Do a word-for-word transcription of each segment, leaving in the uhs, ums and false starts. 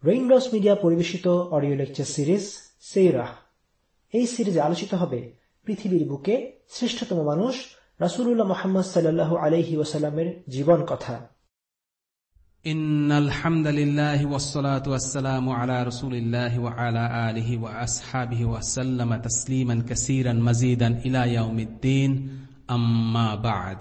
Raindrops media পরিবেশিত audio lecture series সেইরাহ। এই সিরিজে আলোচিত হবে পৃথিবীর বুকে শ্রেষ্ঠতম মানুষ রাসূলুল্লাহ মুহাম্মদ সাল্লাল্লাহু আলাইহি ওয়াসাল্লামের জীবন কথা। ইন্নাল হামদালিল্লাহি ওয়াসসালাতু ওয়াসসালামু আলা রাসূলিল্লাহি ওয়া আলা আলিহি ওয়া আসহাবিহি ওয়া সাল্লামা তাসলিমান কাসীরান মাজিদান ইলা ইয়াউমিদ্দিন, আম্মা বা'দ।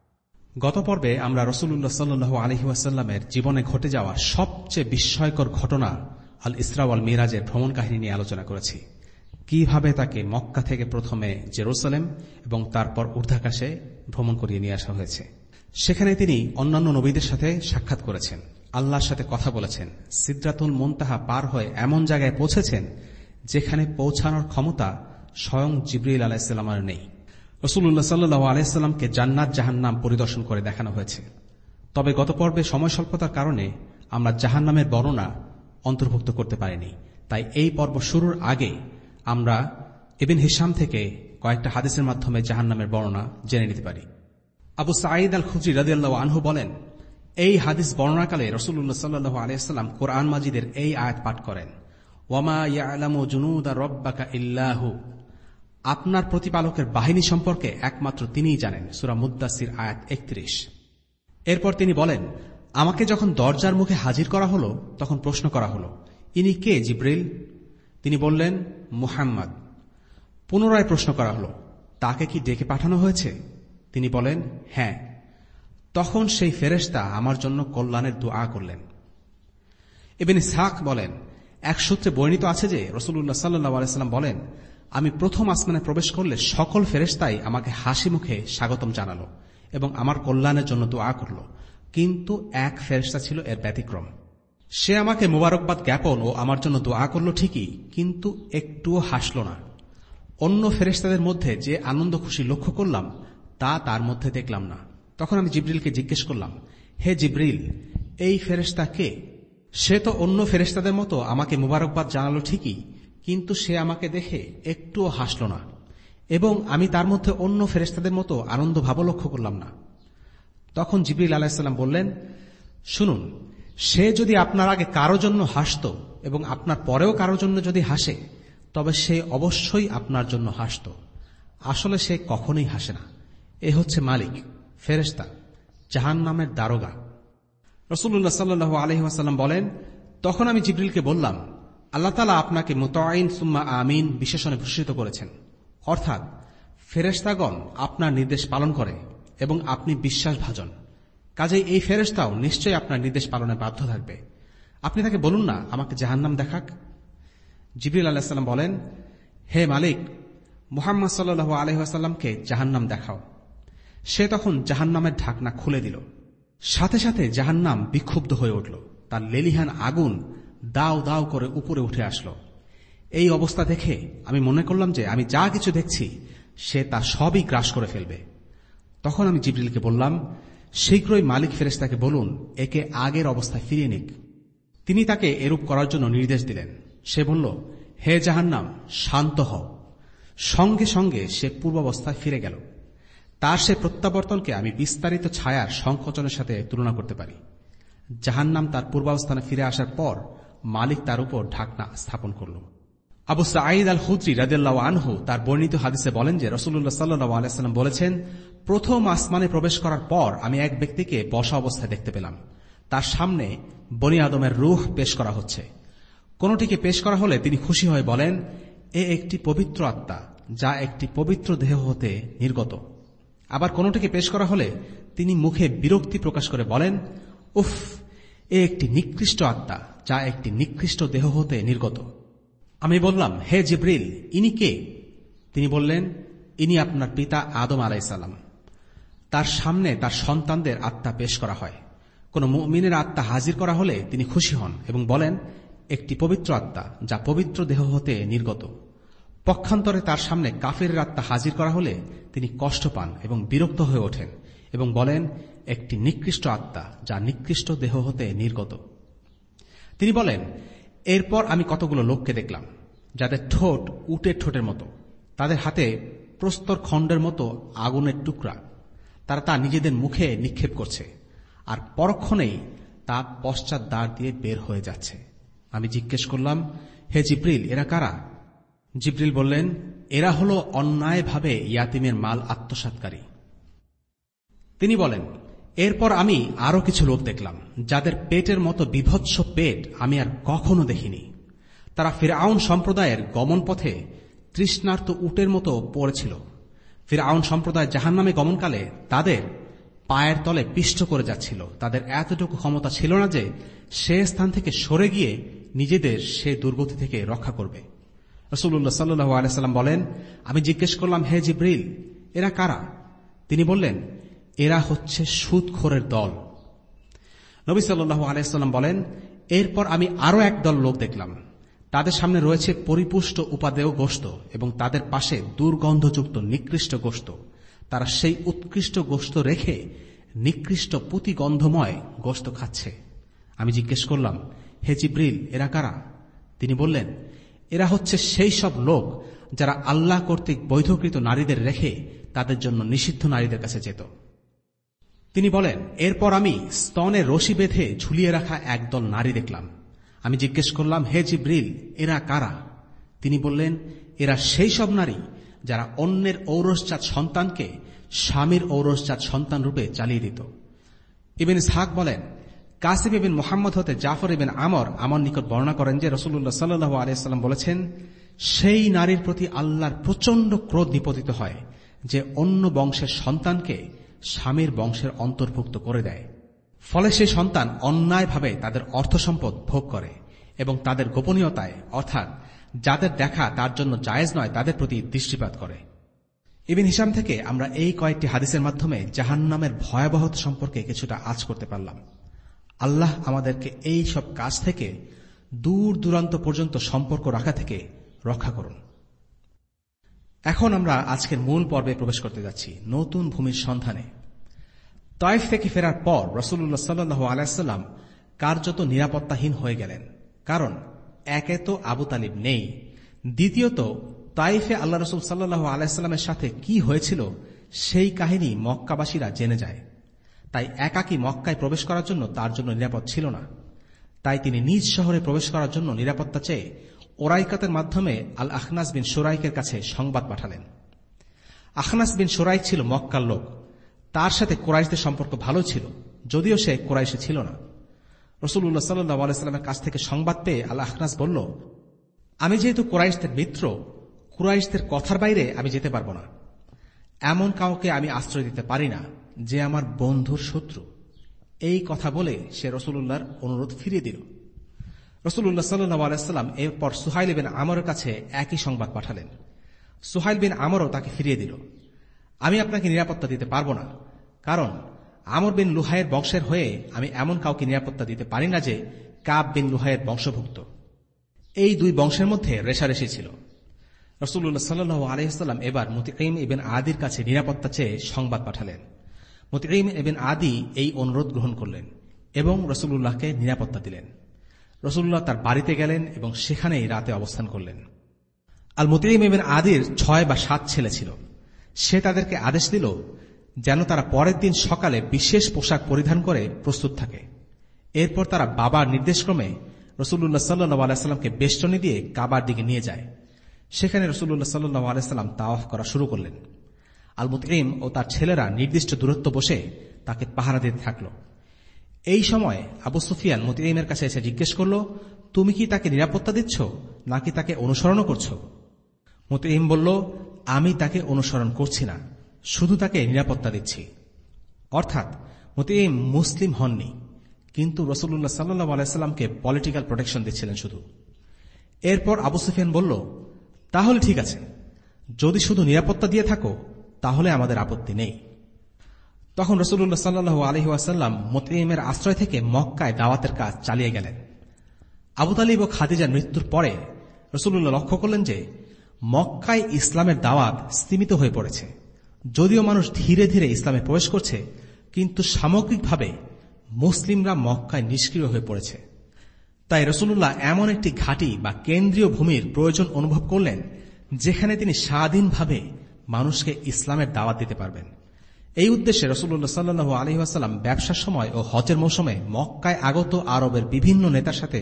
গত পর্বে আমরা রাসূলুল্লাহ সাল্লাল্লাহু আলাইহি ওয়াসাল্লামের জীবনে ঘটে যাওয়া সবচেয়ে বিস্ময়কর ঘটনা আল ইসরা ওয়াল মিরাজের ভ্রমণ কাহিনী নিয়ে আলোচনা করেছি। কিভাবে তাকে মক্কা থেকে প্রথমে জেরুসালেম এবং তারপর ঊর্ধ্বাকাশে ভ্রমণ করিয়ে নিয়ে আসা হয়েছে। সেখানে তিনি অন্যান্য নবীদের সাথে সাক্ষাৎ করেছেন, আল্লাহর সাথে কথা বলেছেন, সিদরাতুল মুনতাহা পার হয়ে এমন জায়গায় পৌঁছেছেন যেখানে পৌঁছানোর ক্ষমতা স্বয়ং জিবরিল আলাইহিস সালামের নেই। রাসূলুল্লাহ সাল্লাল্লাহু আলাইহি সাল্লামকে জান্নাত জাহান্নাম পরিদর্শন করে দেখানো হয়েছে। তবে গত পর্বে সময় স্বল্পতার কারণে আমরা জাহান্নামের বর্ণনা অন্তর্ভুক্ত করতে পারিনি। তাই এই পর্ব শুরুর আগে আমরা ইবনে হিশাম থেকে কয়েকটা হাদিসের মাধ্যমে জাহান্নামের বর্ণনা জেনে নিতে পারি। আবু সাঈদ আল খুদরি রাদিয়াল্লাহু আনহু বলেন, এই হাদিস বর্ণনাকালে রাসূলুল্লাহ সাল্লাল্লাহু আলাইহি সাল্লাম কোরআন মাজিদের এই আয়াত পাঠ করেন, ওয়ামা ইয়ালামু জুনুদা রাব্বাকা ইল্লাহু, আপনার প্রতিপালকের বাহিনী সম্পর্কে একমাত্র তিনিই জানেন। সূরা মুদ্দাসির আয়াত একত্রিশ। এরপর তিনি বলেন, আমাকে যখন দরজার মুখে হাজির করা হলো তখন প্রশ্ন করা হলো, ইনি কে জিবরিল? তিনি বললেন, মুহাম্মদ। পুনরায় প্রশ্ন করা হলো, তাকে কি ডেকে পাঠানো হয়েছে? তিনি বলেন, হ্যাঁ। তখন সেই ফেরেশতা আমার জন্য কল্যাণের দোয়া করলেন। ইবনে ইসহাক বলেন, এক সূত্রে বর্ণিত আছে যে রাসূলুল্লাহ সাল্লাল্লাহু আলাইহি সাল্লাম বলেন, আমি প্রথম আসমানে প্রবেশ করলে সকল ফেরেশতাই আমাকে হাসি মুখে স্বাগতম জানালো এবং আমার কল্যাণের জন্য দোয়া করল, কিন্তু এক ফেরেশতা ছিল এর ব্যতিক্রম। সে আমাকে মোবারকবাদ জ্ঞাপন ও আমার জন্য দোয়া করল ঠিকই, কিন্তু একটুও হাসল না। অন্য ফেরেশতাদের মধ্যে যে আনন্দ খুশি লক্ষ্য করলাম তা তার মধ্যে দেখলাম না। তখন আমি জিবরিলকে জিজ্ঞেস করলাম, হে জিবরিল, এই ফেরেশতা কে? সে তো অন্য ফেরেশতাদের মতো আমাকে মোবারকবাদ জানালো ঠিকই, কিন্তু সে আমাকে দেখে একটুও হাসল না এবং আমি তার মধ্যে অন্য ফেরেশতাদের মতো আনন্দ ভাব লক্ষ্য করলাম না। তখন জিবরিল আলাইহিস সালাম বললেন, শুনুন, সে যদি আপনার আগে কারো জন্য হাসত এবং আপনার পরেও কারো জন্য যদি হাসে তবে সে অবশ্যই আপনার জন্য হাসত। আসলে সে কখনোই হাসে না। এ হচ্ছে মালিক, ফেরেশতা, জাহান্নামের দারোগা। রাসূলুল্লাহ সাল্লাল্লাহু আলাইহি ওয়াসাল্লাম বলেন, তখন আমি জিবরিলকে বললাম, আল্লাহ তাআলা আপনাকে মুতাঈন সুম্মা আমিন বিশেষণে ভূষিত করেছেন, অর্থাৎ ফেরেশতাগণ আপনার নির্দেশ পালন করে এবং আপনি বিশ্বাসভাজন, কাজেই এই ফেরেশতাও নিশ্চয়ই আপনার নির্দেশ পালনে বাধ্য থাকবে। আপনি তাকে বলুন না আমাকে জাহান্নাম দেখাক। জিবরিল আলাইহিস সালাম বলেন, হে মালিক, মুহাম্মদ সাল্লাল্লাহু আলাইহি ওয়াসাল্লামকে জাহান্নাম দেখাও। সে তখন জাহান্নামের ঢাকনা খুলে দিল। সাথে সাথে জাহান্নাম বিক্ষুব্ধ হয়ে উঠল, তার লেলিহান আগুন দাও দাও করে উপরে উঠে আসলো। এই অবস্থা দেখে আমি মনে করলাম যে আমি যা কিছু দেখছি সে তা সবই গ্রাস করে ফেলবে। তখন আমি জিবরিলকে বললাম, শীঘ্রই মালিক ফেরেশতাকে বলুন একে আগের অবস্থায় ফিরিয়ে নিক। তিনি তাকে এরূপ করার জন্য নির্দেশ দিলেন। সে বলল, হে জাহান্নাম, শান্ত হও। সঙ্গে সঙ্গে সে পূর্বাবস্থায় ফিরে গেল। তার সে প্রত্যাবর্তনকে আমি বিস্তারিত ছায়ার সংকোচনের সাথে তুলনা করতে পারি। জাহান্নাম তার পূর্বাবস্থানে ফিরে আসার পর মালিক তার উপর ঢাকনা স্থাপন করল। আবু সাঈদ আল খুদরি রাদিয়াল্লাহু আনহু তার বর্ণিত হাদিসে বলেন যে রাসূলুল্লাহ সাল্লাল্লাহু আলাইহি সাল্লাম বলেছেন, প্রথম আসমানে প্রবেশ করার পর আমি এক ব্যক্তিকে বসা অবস্থায় দেখতে পেলাম। তার সামনে বনি আদমের রূহ পেশ করা হচ্ছে। কোনটিকে পেশ করা হলে তিনি খুশি হয়ে বলেন, এ একটি পবিত্র আত্মা যা একটি পবিত্র দেহ হতে নির্গত। আবার কোনটিকে পেশ করা হলে তিনি মুখে বিরক্তি প্রকাশ করে বলেন, উফ, এ একটি নিকৃষ্ট আত্মা যা একটি নিকৃষ্ট দেহ হতে নির্গত। আমি বললাম, হে জিবরিল, ইনি কে? তিনি বললেন, ইনি আপনার পিতা আদম আলাইহিস সালাম। তার সামনে তার সন্তানদের আত্মা পেশ করা হয়। কোন মুমিনের আত্মা হাজির করা হলে তিনি খুশি হন এবং বলেন, একটি পবিত্র আত্মা যা পবিত্র দেহ হতে নির্গত। পক্ষান্তরে তার সামনে কাফিরের আত্মা হাজির করা হলে তিনি কষ্ট পান এবং বিরক্ত হয়ে ওঠেন এবং বলেন, একটি নিকৃষ্ট আত্মা যা নিকৃষ্ট দেহ হতে নির্গত। তিনি বলেন, এরপর আমি কতগুলো লোককে দেখলাম যাদের ঠোঁট উটের ঠোঁটের মতো, তাদের হাতে প্রস্তর খণ্ডের মতো আগুনের টুকরা। তারা তা নিজেদের মুখে নিক্ষেপ করছে আর পরক্ষণেই তা পশ্চাৎ দ্বার দিয়ে বের হয়ে যাচ্ছে। আমি জিজ্ঞেস করলাম, হে জিব্রিল, এরা কারা? জিব্রিল বললেন, এরা হল অন্যায়ভাবে ইয়াতিমের মাল আত্মসাৎকারী। তিনি বলেন, এরপর আমি আরো কিছু লোক দেখলাম যাদের পেটের মতো বিভৎস পেট আমি আর কখনো দেখিনি। তারা ফিরআউন সম্প্রদায়ের গমন পথে তৃষ্ণার্ত উটের মতো পড়েছিল। ফিরআউন সম্প্রদায় জাহান্নামে গমনকালে তাদের পায়ের তলে পিষ্ট করে যাচ্ছিল। তাদের এতটুকু ক্ষমতা ছিল না যে সে স্থান থেকে সরে গিয়ে নিজেদের সে দুর্গতি থেকে রক্ষা করবে। রাসূলুল্লাহ সাল্লাল্লাহু আলাইহি ওয়াসাল্লাম বলেন, আমি জিজ্ঞেস করলাম, হে জিব্রিল, এরা কারা? তিনি বললেন, এরা হচ্ছে সুদখোরের দল। নবী সাল্লাল্লাহু আলাইহি ওয়াসাল্লাম বলেন, এরপর আমি আরো এক দল লোক দেখলাম। তাদের সামনে রয়েছে পরিপুষ্ট উপাদেয় গোশত এবং তাদের পাশে দুর্গন্ধযুক্ত নিকৃষ্ট গোশত। তারা সেই উৎকৃষ্ট গোশত রেখে নিকৃষ্ট পুতিগন্ধময় গোশত খাচ্ছে। আমি জিজ্ঞেস করলাম, হে জিব্রিল, এরা কারা? তিনি বললেন, এরা হচ্ছে সেই সব লোক যারা আল্লাহ কর্তৃক বৈধকৃত নারীদের রেখে তাদের জন্য নিষিদ্ধ নারীদের কাছে যেত। তিনি বলেন, এরপর আমি স্তনে রশি বেঁধে ঝুলিয়ে রাখা একদল নারী দেখলাম। আমি জিজ্ঞেস করলাম, হে জিব্রিল, এরা কারা? তিনি বললেন, এরা সেই সব নারী যারা অন্যের ঔরসজাত সন্তানকে স্বামীর ঔরসজাত সন্তান রূপে চালিয়ে দিত। ইবনে ইসহাক বলেন, কাসিম ইবনে মুহাম্মদ হতে জাফর ইবনে আমর আমার নিকট বর্ণনা করেন যে রাসূলুল্লাহ সাল্লাল্লাহু আলাইহি ওয়াসাল্লাম বলেছেন, সেই নারীর প্রতি আল্লাহর প্রচন্ড ক্রোধ নিপতিত হয় যে অন্য বংশের সন্তানকে স্বামীর বংশের অন্তর্ভুক্ত করে দেয়। ফলে সেই সন্তান অন্যায়ভাবে তাদের অর্থ সম্পদ ভোগ করে এবং তাদের গোপনীয়তায়, অর্থাৎ যাদের দেখা তার জন্য জায়েজ নয়, তাদের প্রতি দৃষ্টিপাত করে। ইবনে হিশাম থেকে আমরা এই কয়েকটি হাদিসের মাধ্যমে জাহান্নামের ভয়াবহতা সম্পর্কে কিছুটা আঁচ করতে পারলাম। আল্লাহ আমাদেরকে এই সব কাজ থেকে দূর দূরান্ত পর্যন্ত সম্পর্ক রাখা থেকে রক্ষা করুন। এখন আমরা আজকের মূল পর্বে প্রবেশ করতে যাচ্ছি, নতুন ভূমির সন্ধানে। তায়েফ থেকে ফেরার পর রাসূলুল্লাহ সাল্লাল্লাহু আলাইহি ওয়াসাল্লাম কার্যত নিরাপত্তাহীন হয়ে গেলেন। কারণ একে তো আবু তালিব নেই, দ্বিতীয়ত তায়েফে আল্লাহ রাসূল সাল্লাল্লাহু আলাইহি ওয়াসাল্লামের সাথে কি হয়েছিল সেই কাহিনী মক্কাবাসীরা জেনে যায়। তাই একাকী মক্কায় প্রবেশ করার জন্য তার জন্য নিরাপদ ছিল না। তাই তিনি নিজ শহরে প্রবেশ করার জন্য নিরাপত্তা চেয়ে ওরাইকাতের মাধ্যমে আল আখনাস বিন শুরাইকের কাছে সংবাদ পাঠালেন। আখনাস বিন শুরাইক ছিল মক্কার লোক। তার সাথে কুরাইশদের সম্পর্ক ভালো ছিল, যদিও সে কুরাইশে ছিল না। রাসূলুল্লাহ সাল্লাল্লাহু আলাইহি ওয়াসাল্লামের কাছ থেকে সংবাদ পেয়ে আল আখনাস বলল, আমি যেহেতু কুরাইশদের মিত্র, কুরাইশদের কথার বাইরে আমি যেতে পারব না। এমন কাউকে আমি আশ্রয় দিতে পারি না যে আমার বন্ধুর শত্রু। এই কথা বলে সে রাসূলুল্লাহর অনুরোধ ফিরিয়ে দিল। রাসূলুল্লাহ সাল্লাল্লাহু আলাইহি ওয়াসাল্লাম এরপর সুহাইল বিন আমরের কাছে একই সংবাদ পাঠালেন। সুহাইল বিন আমরও তাকে ফিরিয়ে দিল, আমি আপনাকে নিরাপত্তা দিতে পারব না, কারণ আমর বিন লুহাইয়ের বংশের হয়ে আমি এমন কাউকে নিরাপত্তা দিতে পারি না যে কাব বিন লুহাইয়ের বংশভুক্ত। এই দুই বংশের মধ্যে রেষারেষি ছিল। রাসূলুল্লাহ সাল্লাল্লাহু আলাইহি ওয়াসাল্লাম এবার মুতিঈম ইবনে আদির কাছে নিরাপত্তা চেয়ে সংবাদ পাঠালেন। মুতিঈম ইবনে আদি এই অনুরোধ গ্রহণ করলেন এবং রাসূলুল্লাহকে নিরাপত্তা দিলেন। রাসূলুল্লাহ তার বাড়িতে গেলেন এবং সেখানেই রাতে অবস্থান করলেন। আল মুতিঈম ইবনে আদির ছয় বা সাত ছেলে ছিল। সে তাদেরকে আদেশ দিল যেন তারা পরের দিন সকালে বিশেষ পোশাক পরিধান করে প্রস্তুত থাকে। এরপর তারা বাবার নির্দেশক্রমে রাসূলুল্লাহ সাল্লাল্লাহু আলাইহি ওয়াসাল্লামকে বেষ্টনী দিয়ে কাবার দিকে নিয়ে যায়। সেখানে রাসূলুল্লাহ সাল্লাল্লাহু আলাইহি ওয়াসাল্লাম তাওয়াফ করা শুরু করলেন। আল মুতিঈম ও তার ছেলেরা নির্দিষ্ট দূরত্ব বসে তাকে পাহারা দিতে থাকল। এই সময় আবু সুফিয়ান মুতিঈমের কাছে এসে জিজ্ঞেস করল, তুমি কি তাকে নিরাপত্তা দিচ্ছ নাকি তাকে অনুসরণ করছ? মুতিঈম বলল, আমি তাকে অনুসরণ করছি না, শুধু তাকে নিরাপত্তা দিচ্ছি। অর্থাৎ মুতিঈম মুসলিম হননি, কিন্তু রাসূলুল্লাহ সাল্লাল্লাহু আলাইহি ওয়াসাল্লামকে পলিটিক্যাল প্রোটেকশন দিচ্ছিলেন শুধু। এরপর আবু সুফিয়ান বলল, তাহলে ঠিক আছে, যদি শুধু নিরাপত্তা দিয়ে থাকো তাহলে আমাদের আপত্তি নেই। তখন রাসূলুল্লাহ সাল্লাল্লাহু আলাইহি ওয়াসাল্লাম মুতিঈমের আশ্রয় থেকে মক্কায় দাওয়াতের কাজ চালিয়ে গেলেন। আবু তালিব ও খাদিজার মৃত্যুর পরে রাসূলুল্লাহ লক্ষ্য করলেন যে মক্কায় ইসলামের দাওয়াত স্তিমিত হয়ে পড়েছে। যদিও মানুষ ধীরে ধীরে ইসলামে প্রবেশ করছে, কিন্তু সামগ্রিকভাবে মুসলিমরা মক্কায় নিষ্ক্রিয় হয়ে পড়েছে। তাই রাসূলুল্লাহ এমন একটি ঘাঁটি বা কেন্দ্রীয় ভূমির প্রয়োজন অনুভব করলেন যেখানে তিনি স্বাধীনভাবে মানুষকে ইসলামের দাওয়াত দিতে পারবেন। এই উদ্দেশ্যে রাসূলুল্লাহ সাল্লাল্লাহু আলাইহি ওয়াসাল্লাম ব্যবসার সময় ও হজের মৌসুমে মক্কায় আগত আরবের বিভিন্ন নেতার সাথে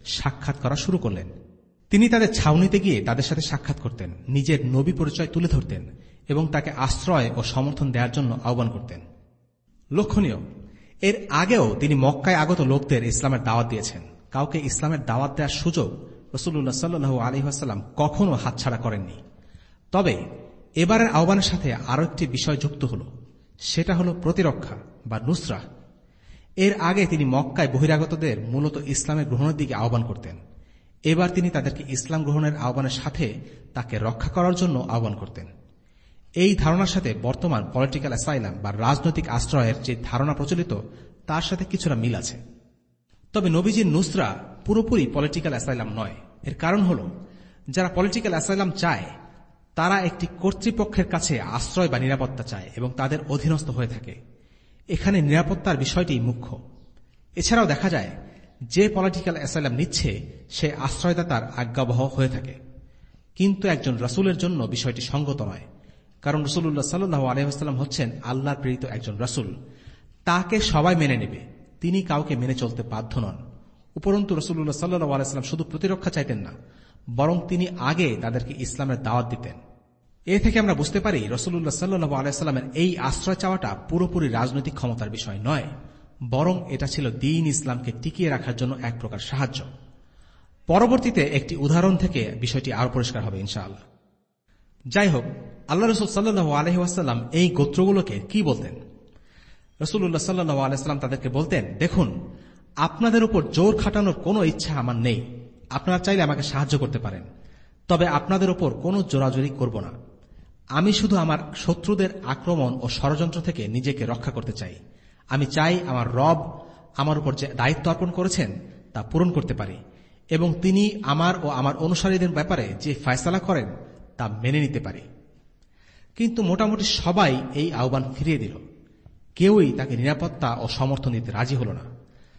সাক্ষাৎ করা শুরু করলেন। তিনি তাদের ছাউনিতে গিয়ে তাদের সাথে সাক্ষাৎ করতেন, নিজের নবী পরিচয় তুলে ধরতেন এবং তাকে আশ্রয় ও সমর্থন দেওয়ার জন্য আহ্বান করতেন। লক্ষণীয়, এর আগেও তিনি মক্কায় আগত লোকদের ইসলামের দাওয়াত দিয়েছেন। কাউকে ইসলামের দাওয়াত দেওয়ার সুযোগ রাসূলুল্লাহ সাল্লাল্লাহু আলাইহি ওয়াসাল্লাম কখনো হাতছাড়া করেননি। তবে এবারের আহ্বানের সাথে আরো একটি বিষয় যুক্ত হল, সেটা হল প্রতিরক্ষা বা নুসরা। এর আগে তিনি মক্কায় বহিরাগতদের মূলত ইসলামের গ্রহণের দিকে আহ্বান করতেন। এবার তিনি তাদেরকে ইসলাম গ্রহণের আহ্বানের সাথে তাকে রক্ষা করার জন্য আহ্বান করতেন। এই ধারণার সাথে বর্তমান পলিটিক্যাল অ্যাসাইলাম বা রাজনৈতিক আশ্রয়ের যে ধারণা প্রচলিত তার সাথে কিছুটা মিল আছে। তবে নবীজির নুসরা পুরোপুরি পলিটিক্যাল অ্যাসাইলাম নয়। এর কারণ হল, যারা পলিটিক্যাল অ্যাসাইলাম চায় তারা একটি কর্তৃপক্ষের কাছে আশ্রয় বা নিরাপত্তা চায় এবং তাদের অধীনস্থ হয়ে থাকে। এখানে নিরাপত্তার বিষয়টি মুখ্য। এছাড়াও দেখা যায় যে পলিটিক্যাল অ্যাসাইলাম নিচ্ছে সে আশ্রয়দাতার আজ্ঞাবহ হয়ে থাকে। কিন্তু একজন রাসূলের জন্য বিষয়টি সঙ্গত নয়, কারণ রাসূলুল্লাহ সাল্লাল্লাহু আলাইহি ওয়াসাল্লাম হচ্ছেন আল্লাহর প্রেরিত একজন রাসূল। তাকে সবাই মেনে নেবে, তিনি কাউকে মেনে চলতে বাধ্য নন। উপরন্তু রাসূলুল্লাহ সাল্লাল্লাহু আলাইহি ওয়াসাল্লাম শুধু প্রতিরক্ষা চাইতেন না, বরং তিনি আগে তাদেরকে ইসলামের দাওয়াত দিতেন। এ থেকে আমরা বুঝতে পারি রাসূলুল্লাহ সাল্লাল্লাহু আলাইহি ওয়াসাল্লামের এই আশ্রয় চাওয়াটা পুরোপুরি রাজনৈতিক ক্ষমতার বিষয় নয়, বরং এটা ছিল দ্বীন ইসলামকে টিকিয়ে রাখার জন্য এক প্রকার সাহায্য। পরবর্তীতে একটি উদাহরণ থেকে বিষয়টি আরো পরিষ্কার হবে ইনশাআল্লাহ। যাই হোক, আল্লাহ রাসূল সাল্লাল্লাহু আলাইহি ওয়াসাল্লাম এই গোত্রগুলোকে কি বলতেন? রাসূলুল্লাহ সাল্লাল্লাহু আলাইহি ওয়াসাল্লাম তাদেরকে বলতেন, দেখুন, আপনাদের উপর জোর খাটানোর কোনো ইচ্ছা আমার নেই। আপনারা চাইলে আমাকে সাহায্য করতে পারেন, তবে আপনাদের উপর কোনো জোরাজুরি করব না। আমি শুধু আমার শত্রুদের আক্রমণ ও ষড়যন্ত্র থেকে নিজেকে রক্ষা করতে চাই। আমি চাই আমার রব আমার উপর যে দায়িত্ব অর্পণ করেছেন তা পূরণ করতে পারি এবং তিনি আমার ও আমার অনুসারীদের ব্যাপারে যে ফয়সালা করেন তা মেনে নিতে পারি। কিন্তু মোটামুটি সবাই এই আহ্বান ফিরিয়ে দিল। কেউই তাকে নিরাপত্তা ও সমর্থন দিতে রাজি হল না।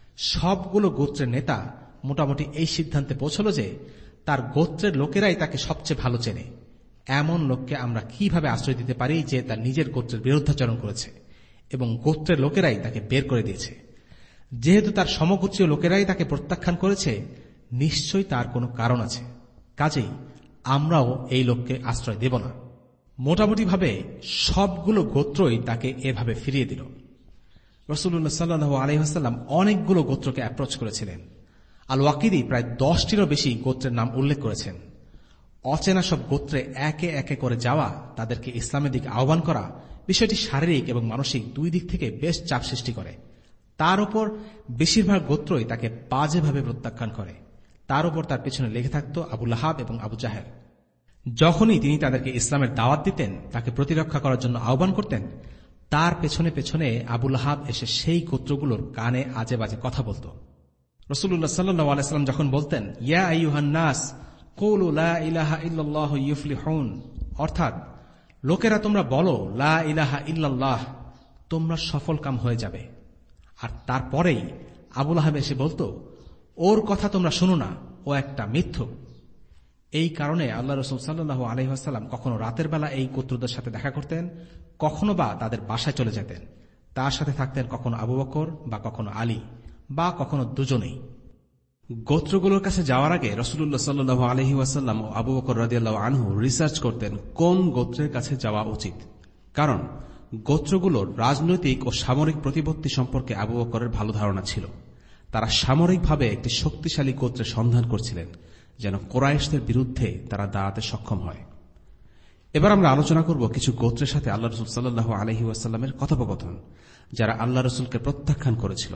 সবগুলো গোত্রের নেতা মোটামুটি এই সিদ্ধান্তে পৌঁছল যে তার গোত্রের লোকেরাই তাকে সবচেয়ে ভালো চেনে। এমন লোককে আমরা কিভাবে আশ্রয় দিতে পারি যে তার নিজের গোত্রের বিরুদ্ধাচরণ করেছে এবং গোত্রের লোকেরাই তাকে বের করে দিয়েছে? যেহেতু তার সমগোত্রীয় লোকেরাই তাকে প্রত্যাখ্যান করেছে, নিশ্চয়ই তার কোনো কারণ আছে। কাজেই আমরাও এই লোককে আশ্রয় দেব না। মোটামুটিভাবে সবগুলো গোত্রই তাকে এভাবে ফিরিয়ে দিল। রাসূলুল্লাহ সাল্লাল্লাহু আলাইহি ওয়াসাল্লাম অনেকগুলো গোত্রকে অ্যাপ্রোচ করেছিলেন। আল ওয়াকিদি প্রায় দশটিরও বেশি গোত্রের নাম উল্লেখ করেছেন। অচেনা সব গোত্রে একে একে করে যাওয়া, তাদেরকে ইসলামের দিকে আহ্বান করা, বিষয়টি শারীরিক এবং মানসিক দুই দিক থেকে বেশ চাপ সৃষ্টি করে। তার উপর বেশিরভাগ গোত্রই তাকে বাজেভাবে প্রত্যাখ্যান করে। তার উপর তার পেছনে লেগে থাকত আবু লাহাব এবং আবু জাহেল। যখনই তিনি তাদেরকে ইসলামের দাওয়াত দিতেন, তাকে প্রতিরক্ষা করার জন্য আহ্বান করতেন, তার পেছনে পেছনে আবু লাহাব এসে সেই গোত্রগুলোর কানে আজে বাজে কথা বলত। রাসূলুল্লাহ সাল্লাল্লাহু আলাইহি ওয়াসাল্লাম যখন বলতেন, ইয়া আইয়ুহান নাস কুলু লা ইলাহা ইল্লাল্লাহু ইউফলিহুন, অর্থাৎ লোকেরা তোমরা বলো লা ইলাহা ইল্লাল্লাহ, তোমরা সফলকাম হয়ে যাবে। আর তারপরেই আবু লাহাব এসে বলতো, ওর কথা তোমরা শুনো না, ও একটা মিথ্যুক। এই কারণে আল্লাহ রাসূল সাল্লাল্লাহু আলাইহি ওয়াসাল্লাম কখনো রাতের বেলা এই গোত্রদের সাথে দেখা করতেন, কখনো বা তাদের বাসায় চলে যেতেন। তার সাথে থাকতেন কখনো আবু বকর বা কখনো আলী বা কখনো দুজনেই। গোত্রগুলোর কাছে যাওয়ার আগে রাসূলুল্লাহ সাল্লাল্লাহু আলাইহি ওয়াসাল্লাম ও আবু বকর রাদিয়াল্লাহু আনহু রিসার্চ করতেন কোন গোত্রের কাছে যাওয়া উচিত, কারণ গোত্রগুলোর রাজনৈতিক ও সামরিক প্রতিপত্তি সম্পর্কে আবু বকরের ভালো ধারণা ছিল। তারা সামরিকভাবে একটি শক্তিশালী গোত্রের সন্ধান করছিলেন, যেন কুরাইশদের বিরুদ্ধে তারা দাঁড়াতে সক্ষম হয়। এবার আমরা আলোচনা করব কিছু গোত্রের সাথে আল্লাহ রাসূল সাল্লাল্লাহু আলাইহি ওয়াসাল্লামের কথোপকথন, যারা আল্লাহ রাসূলকে প্রত্যাখ্যান করেছিল।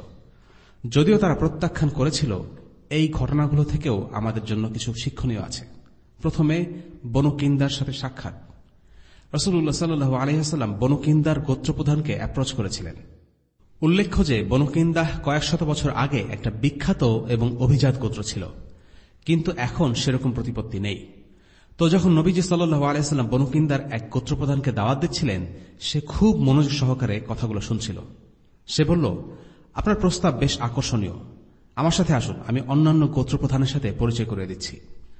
যদিও তারা প্রত্যাখ্যান করেছিল, এই ঘটনাগুলো থেকেও আমাদের জন্য কিছু শিক্ষণীয় আছে। প্রথমে বনু কিন্দার সাথে সাক্ষাৎ। রাসূলুল্লাহ সাল্লাল্লাহু আলাইহি ওয়াসাল্লাম বনু কিন্দার গোত্রপ্রধানকে অ্যাপ্রোচ করেছিলেন। উল্লেখ্য যে বনু কিন্দাহ কয়েক শত বছর আগে একটা বিখ্যাত এবং অভিজাত গোত্র ছিল, কিন্তু এখন সেরকম প্রতিপত্তি নেই। তো যখন নবীজি সাল্লাল্লাহু আলাইহি ওয়াসাল্লাম বনু কিন্দার এক গোত্রপ্রধানকে দাওয়াত দিচ্ছিলেন, সে খুব মনোযোগ সহকারে কথাগুলো শুনছিল। সে বলল, আপনার প্রস্তাব বেশ আকর্ষণীয়, আমার সাথে আসুন, আমি অন্যান্য গোত্রপ্রধানের সাথে পরিচয় করিয়ে দিচ্ছি।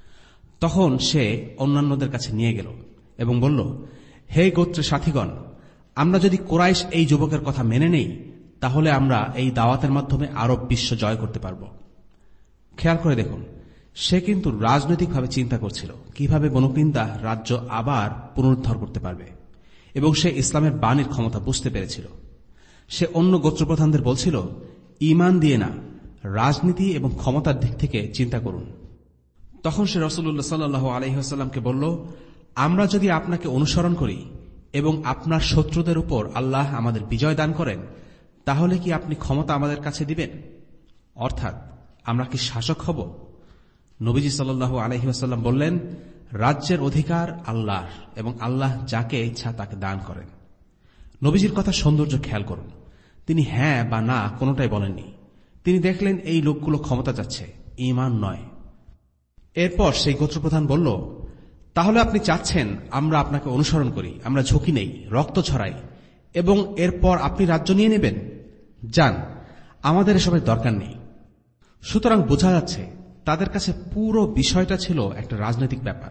তখন সে অন্যান্যদের কাছে নিয়ে গেল এবং বলল, হে গোত্রের সাথীগণ, আমরা যদি কুরাইশ এই যুবকের কথা মেনে নেই, তাহলে আমরা এই দাওয়াতের মাধ্যমে আরব বিশ্ব জয় করতে পারব। খেয়াল করে দেখুন, সে কিন্তু রাজনৈতিকভাবে চিন্তা করছিল কিভাবে বনু কিনদাহ রাজ্য আবার পুনরুদ্ধার করতে পারবে, এবং সে ইসলামের বাণীর ক্ষমতা বুঝতে পেরেছিল। সে অন্য গোত্রপ্রধানদের বলছিল, ঈমান দিয়ে না, রাজনীতি এবং ক্ষমতার দিক থেকে চিন্তা করুন। তখন সে রাসূলুল্লাহ সাল্লাল্লাহু আলাইহি ওয়াসাল্লামকে বলল, আমরা যদি আপনাকে অনুসরণ করি এবং আপনার শত্রুদের উপর আল্লাহ আমাদের বিজয় দান করেন, তাহলে কি আপনি ক্ষমতা আমাদের কাছে দিবেন? অর্থাৎ আমরা কি শাসক হব? নবীজি সাল্লাল্লাহু আলাইহি ওয়াসাল্লাম বললেন, রাজ্যের অধিকার আল্লাহর এবং আল্লাহ যাকে ইচ্ছা তাকে দান করেন। নবীজির কথা সৌন্দর্য খেয়াল করুন, তিনি হ্যাঁ বা না কোনোটাই বলেননি। তিনি দেখলেন এই লোকগুলো ক্ষমতা চাচ্ছে, ঈমান নয়। এরপর সেই গোত্রপ্রধান বলল, তাহলে আপনি চাচ্ছেন আমরা আপনাকে অনুসরণ করি, আমরা ঝুঁকি নেই, রক্ত ছড়াই এবং এরপর আপনি রাজ্য নিয়ে নেবেন? যান, আমাদের এসবের দরকার নেই। সুতরাং বোঝা যাচ্ছে তাদের কাছে পুরো বিষয়টা ছিল একটা রাজনৈতিক ব্যাপার।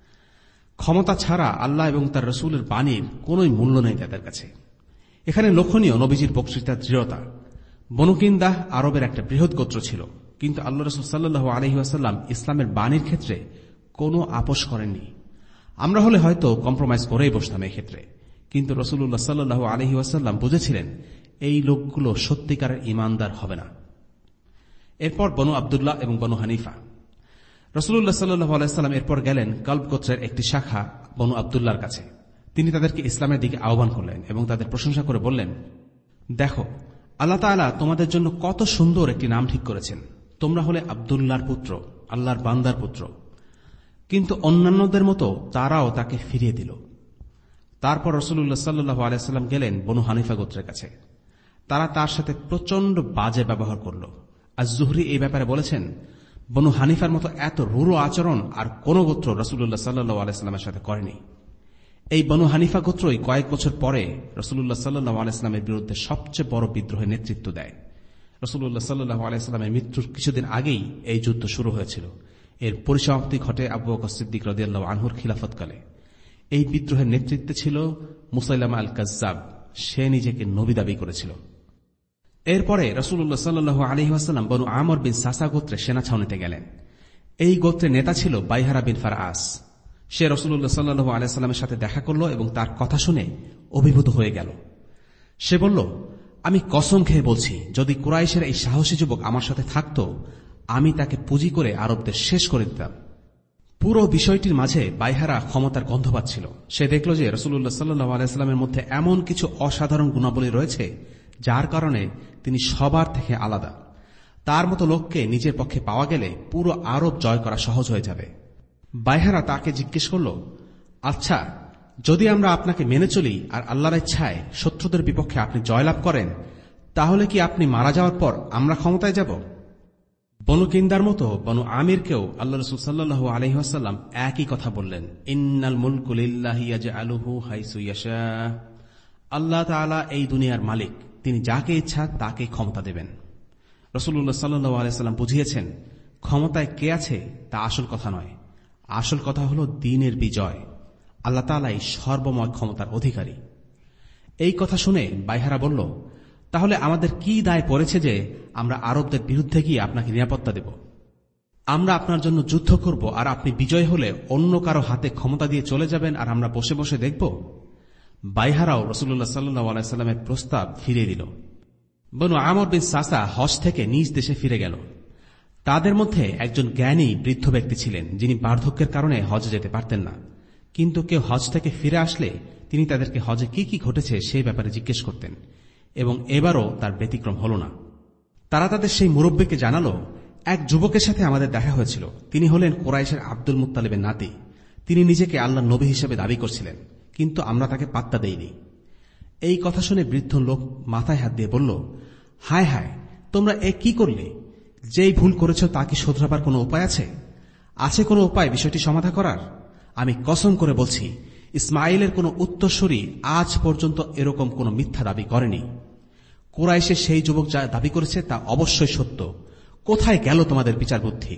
ক্ষমতা ছাড়া আল্লাহ এবং তার রসুলের বাণীর কোন মূল্য নেই তাদের কাছে। এখানে লক্ষণীয় নবীজির বক্তৃতার দৃঢ়তা। বনু কিনদাহ আরবের একটা বৃহৎ গোত্র ছিল, কিন্তু আল্লাহ রাসূল সাল্লাল্লাহু আলাইহি ওয়াসাল্লাম ইসলামের বাণীর ক্ষেত্রে কোনো আপোষ করেননি। আমরা হলে হয়তো কম্প্রোমাইজ করেই বসতাম এই ক্ষেত্রে, কিন্তু রাসূলুল্লাহ সাল্লাল্লাহু আলাইহি ওয়াসাল্লাম বুঝেছিলেন এই লোকগুলো সত্যিকারের ঈমানদার হবে না। এরপর বনু আব্দুল্লাহ এবং বনু হানিফা। রাসূলুল্লাহ সাল্লাল্লাহু আলাইহি ওয়াসাল্লাম এরপর গেলেন কলব গোত্রের একটি শাখা বনু আব্দুল্লাহর কাছে। তিনি তাদেরকে ইসলামের দিকে আহ্বান করলেন এবং তাদের প্রশংসা করে বললেন, দেখো, আল্লাহ তাআলা তোমাদের জন্য কত সুন্দর একটি নাম ঠিক করেছেন। তোমরা হলে আব্দুল্লাহর পুত্র, আল্লাহর বান্দার পুত্র। কিন্তু অন্যান্যদের মতো তারাও তাকে ফিরিয়ে দিল। তারপর রাসূলুল্লাহ সাল্লাল্লাহু আলাইহি ওয়াসাল্লাম গেলেন বনু হানিফা গোত্রের কাছে। তারা তার সাথে প্রচন্ড বাজে ব্যবহার করল। আজ-জুহরি এই ব্যাপারে বলেছেন, বনু হানিফার মতো এত রূঢ় আচরণ আর কোন গোত্র রাসূলুল্লাহ সাল্লাল্লাহু আলাইহি ওয়াসাল্লামের সাথে করেনি। এই বনু হানিফা গোত্রই কয়েক বছর পরে রাসূলুল্লাহ সাল্লাল্লাহু আলাইহি ওয়াসাল্লামের বিরুদ্ধে সবচেয়ে বড় বিদ্রোহের নেতৃত্ব দেয়। রাসূলুল্লাহ সাল্লাল্লাহু আলাইহি ওয়াসাল্লামের মৃত্যুর কিছুদিন আগেই এই যুদ্ধ শুরু হয়েছিল। এর পরিসমাপ্তি ঘটে আবু বকর সিদ্দিক রাদিয়াল্লাহু আনহুর খিলাফতকালে। এই বিদ্রোহের নেতৃত্বে ছিল মুসাইলামা আল কাজ্জাব। সে নিজেকে নবী দাবি করেছিল। এরপরে রাসূলুল্লাহ সাল্লাল্লাহু আলাইহি ওয়াসাল্লাম বনু আমর বিন সাসা গোত্রের সেনা ছাউনিতে গেলেন। এই গোত্রের নেতা ছিল বাইহারা বিন ফারআস। সে রাসূলুল্লাহ সাল্লাল্লাহু আলাইহি ওয়াসাল্লামের সাথে দেখা করল এবং তার কথা শুনে অভিভূত হয়ে গেল। সে বলল, আমি কসম খেয়ে বলছি, যদি কুরাইশের এই সাহসী যুবক আমার সাথে থাকত, আমি তাকে পুঁজি করে আরবদের শেষ করে দিতাম। পুরো বিষয়টির মাঝে বাইহারা ক্ষমতার গন্ধ পাচ্ছিল। সে দেখল যে রাসূলুল্লাহ সাল্লাল্লাহু আলাইহি ওয়াসাল্লামের মধ্যে এমন কিছু অসাধারণ গুণাবলী রয়েছে যার কারণে তিনি সবার থেকে আলাদা। তার মতো লোককে নিজের পক্ষে পাওয়া গেলে পুরো আরব জয় করা সহজ হয়ে যাবে। বাইহারা তাকে জিজ্ঞেস করল, আচ্ছা, যদি আমরা আপনাকে মেনে চলি আর আল্লাহর ইচ্ছায় শত্রুদের বিপক্ষে আপনি জয়লাভ করেন, তাহলে কি আপনি মারা যাওয়ার পর আমরা ক্ষমতায় যাব? বনু কিন্দার মতো বনু আমিরকেও আল্লাহ রাসূল সাল্লাল্লাহু আলাইহি ওয়াসাল্লাম একই কথা বললেন, ইন্নাল মুলকু লিল্লাহি ইয়াজআলুহু হাইসু ইয়াশা। আল্লাহ তাআলা এই দুনিয়ার মালিক, তিনি যাকে ইচ্ছা তাকে ক্ষমতা দেবেন। রাসূলুল্লাহ সাল্লাল্লাহু আলাইহি ওয়াসাল্লাম বুঝিয়েছেন, ক্ষমতায় কে আছে তা আসল কথা নয়, আসল কথা হল দ্বীনের বিজয়। আল্লাহ তাআলাই সর্বময় ক্ষমতার অধিকারী। এই কথা শুনে বাইহারা বলল, তাহলে আমাদের কি দায় পড়েছে যে আমরা আরবদের বিরুদ্ধে গিয়ে আপনাকে নিরাপত্তা দেব? আমরা আপনার জন্য যুদ্ধ করব আর আপনি বিজয় হলে অন্য কারো হাতে ক্ষমতা দিয়ে চলে যাবেন আর আমরা বসে বসে দেখব? বাইহারাও রাসূলুল্লাহ সাল্লাল্লাহু আলাইহি ওয়াসাল্লামের প্রস্তাব ফিরিয়ে দিল। বনু আমর বিন সাসা হজ থেকে নিজ দেশে ফিরে গেল। তাদের মধ্যে একজন জ্ঞানী বৃদ্ধ ব্যক্তি ছিলেন, যিনি বার্ধক্যের কারণে হজে যেতে পারতেন না। কিন্তু কেউ হজ থেকে ফিরে আসলে তিনি তাদেরকে হজে কি কি ঘটেছে সেই ব্যাপারে জিজ্ঞেস করতেন, এবং এবারও তার ব্যতিক্রম হল না। তারা তাদের সেই মুরব্বীকে জানাল, এক যুবকের সাথে আমাদের দেখা হয়েছিল। তিনি হলেন কুরাইশের আব্দুল মুত্তালিবের নাতি। তিনি নিজেকে আল্লাহর নবী হিসেবে দাবি করছিলেন, কিন্তু আমরা তাকে পাত্তা দেইনি। এই কথা শুনে বৃদ্ধ লোক মাথায় হাত দিয়ে বলল, হায় হায়, তোমরা এ কি করলে? যেই ভুল করেছ তা কি শোধরাবার কোনো উপায় আছে? আছে কোনো উপায় বিষয়টি সমাধা করার? আমি কসম করে বলছি, ইসমাইলের কোনো উত্তরসূরি আজ পর্যন্ত এরকম কোনো মিথ্যা দাবি করেনি। কুরাইশের সেই যুবক যা দাবি করেছে তা অবশ্যই সত্য। কোথায় গেল তোমাদের বিচার বুদ্ধি?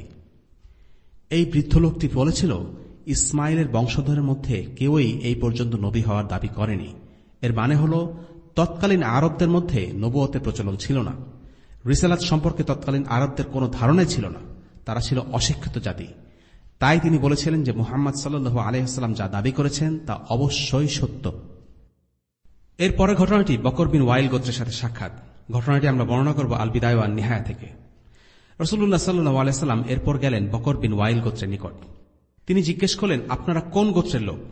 এই বৃদ্ধ লোকটি বলেছিল, ইসমাইলের বংশধরের মধ্যে কেউই এই পর্যন্ত নবী হওয়ার দাবি করেনি। এর মানে হল, তৎকালীন আরবদের মধ্যে নবুয়তের প্রচলন ছিল না। রিসালাত সম্পর্কে তৎকালীন আরবদের কোনো ধারণাই ছিল না। তারা ছিল অশিক্ষিত জাতি। তাই তিনি বলেছিলেন যে মুহাম্মদ সাল্লাল্লাহু আলাইহি ওয়াসাল্লাম যা দাবি করেছেন তা অবশ্যই সত্য। এর পরের ঘটনাটি বকর বিন ওয়াইল গোত্রের সাথে সাক্ষাৎ। ঘটনাটি আমরা বর্ণনা করব আল বিদায়া ওয়ান নিহায়া থেকে। রাসূলুল্লাহ সাল্লাল্লাহু আলাইহি ওয়াসাল্লাম এরপর গেলেন বকর বিন ওয়াইল গোত্রের নিকট। তিনি জিজ্ঞেস করলেন, আপনারা কোন গোত্রের লোক?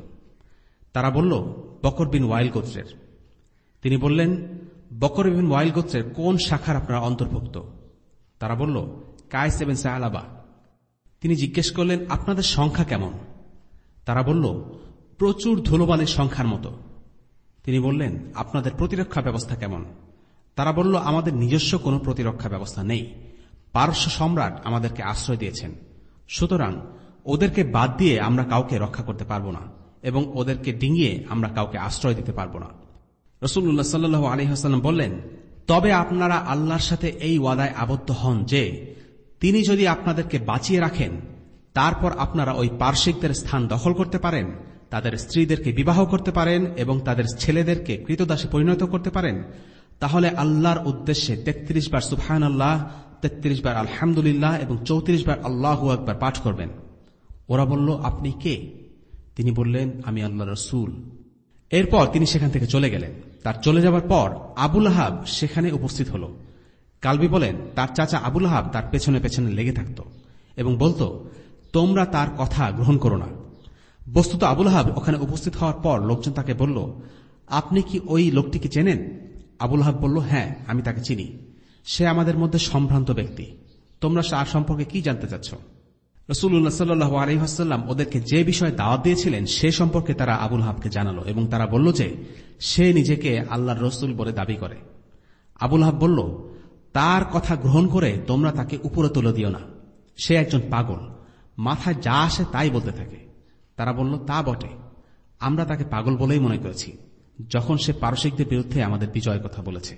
তারা বলল, বকর বিন ওয়াইল গোত্রের। তিনি বললেন, বকর বিন ওয়াইল গোত্রের কোন শাখার আপনারা অন্তর্ভুক্ত? তারা বলল, কায়েস ইবনে সালাবা। তিনি জিজ্ঞেস করলেন, আপনাদের সংখ্যা কেমন? তারা বলল, প্রচুর ধুলোবালির সংখ্যার মতো। তিনি বললেন, আপনাদের প্রতিরক্ষা ব্যবস্থা কেমন? তারা বলল, আমাদের নিজস্ব কোনো প্রতিরক্ষা ব্যবস্থা নেই। পারস্য সম্রাট আমাদেরকে আশ্রয় দিয়েছেন, সুতরাং ওদেরকে বাদ দিয়ে আমরা কাউকে রক্ষা করতে পারব না এবং ওদেরকে ডিঙিয়ে আমরা কাউকে আশ্রয় দিতে পারব না। রাসূলুল্লাহ সাল্লাল্লাহু আলাইহি ওয়াসাল্লাম বললেন, তবে আপনারা আল্লাহর সাথে এই ওয়াদায় আবদ্ধ হন যে তিনি যদি আপনাদেরকে বাঁচিয়ে রাখেন, তারপর আপনারা ওই পারসিকদের স্থান দখল করতে পারেন, তাদের স্ত্রীদেরকে বিবাহ করতে পারেন এবং তাদের ছেলেদেরকে কৃতদাসে পরিণত করতে পারেন, তাহলে আল্লাহর উদ্দেশ্যে তেত্রিশ বার সুবহানাল্লাহ, তেত্রিশ বার আলহামদুলিল্লাহ এবং চৌত্রিশ বার আল্লাহু আকবার পাঠ করবেন। ওরা বলল, আপনি কে? তিনি বললেন, আমি আল্লাহর রাসূল। এরপর তিনি সেখান থেকে চলে গেলেন। তার চলে যাবার পর আবু লাহাব সেখানে উপস্থিত হল। কালবি বলেন, তার চাচা আবু লাহাব তার পেছনে পেছনে লেগে থাকত এবং বলত, তোমরা তার কথা গ্রহণ করো না। বস্তুত আবু লাহাব ওখানে উপস্থিত হওয়ার পর লোকজন তাকে বলল, আপনি কি ওই লোকটিকে চেনেন? আবু লাহাব বলল, হ্যাঁ, আমি তাকে চিনি। সে আমাদের মধ্যে সম্ভ্রান্ত ব্যক্তি। তোমরা তার সম্পর্কে কি জানতে চাচ্ছ? রাসূলুল্লাহ সাল্লাল্লাহু আলাইহি ওয়াসাল্লাম ওদেরকে যে বিষয়ে দাওয়াত দিয়েছিলেন সে সম্পর্কে তারা আবু লাহাবকে জানালো এবং তারা বলল যে সে নিজেকে আল্লাহর রাসূল বলে দাবি করে। আবু লাহাব বলল, তার কথা গ্রহণ করে তোমরা তাকে উপরে তুলে দিও না। সে একজন পাগল, মাথায় যা আসে তাই বলতে থাকে। তারা বলল, তা বটে, আমরা তাকে পাগল বলেই মনে করেছি যখন সে পারসিকদের বিরুদ্ধে আমাদের বিজয়ের কথা বলেছে।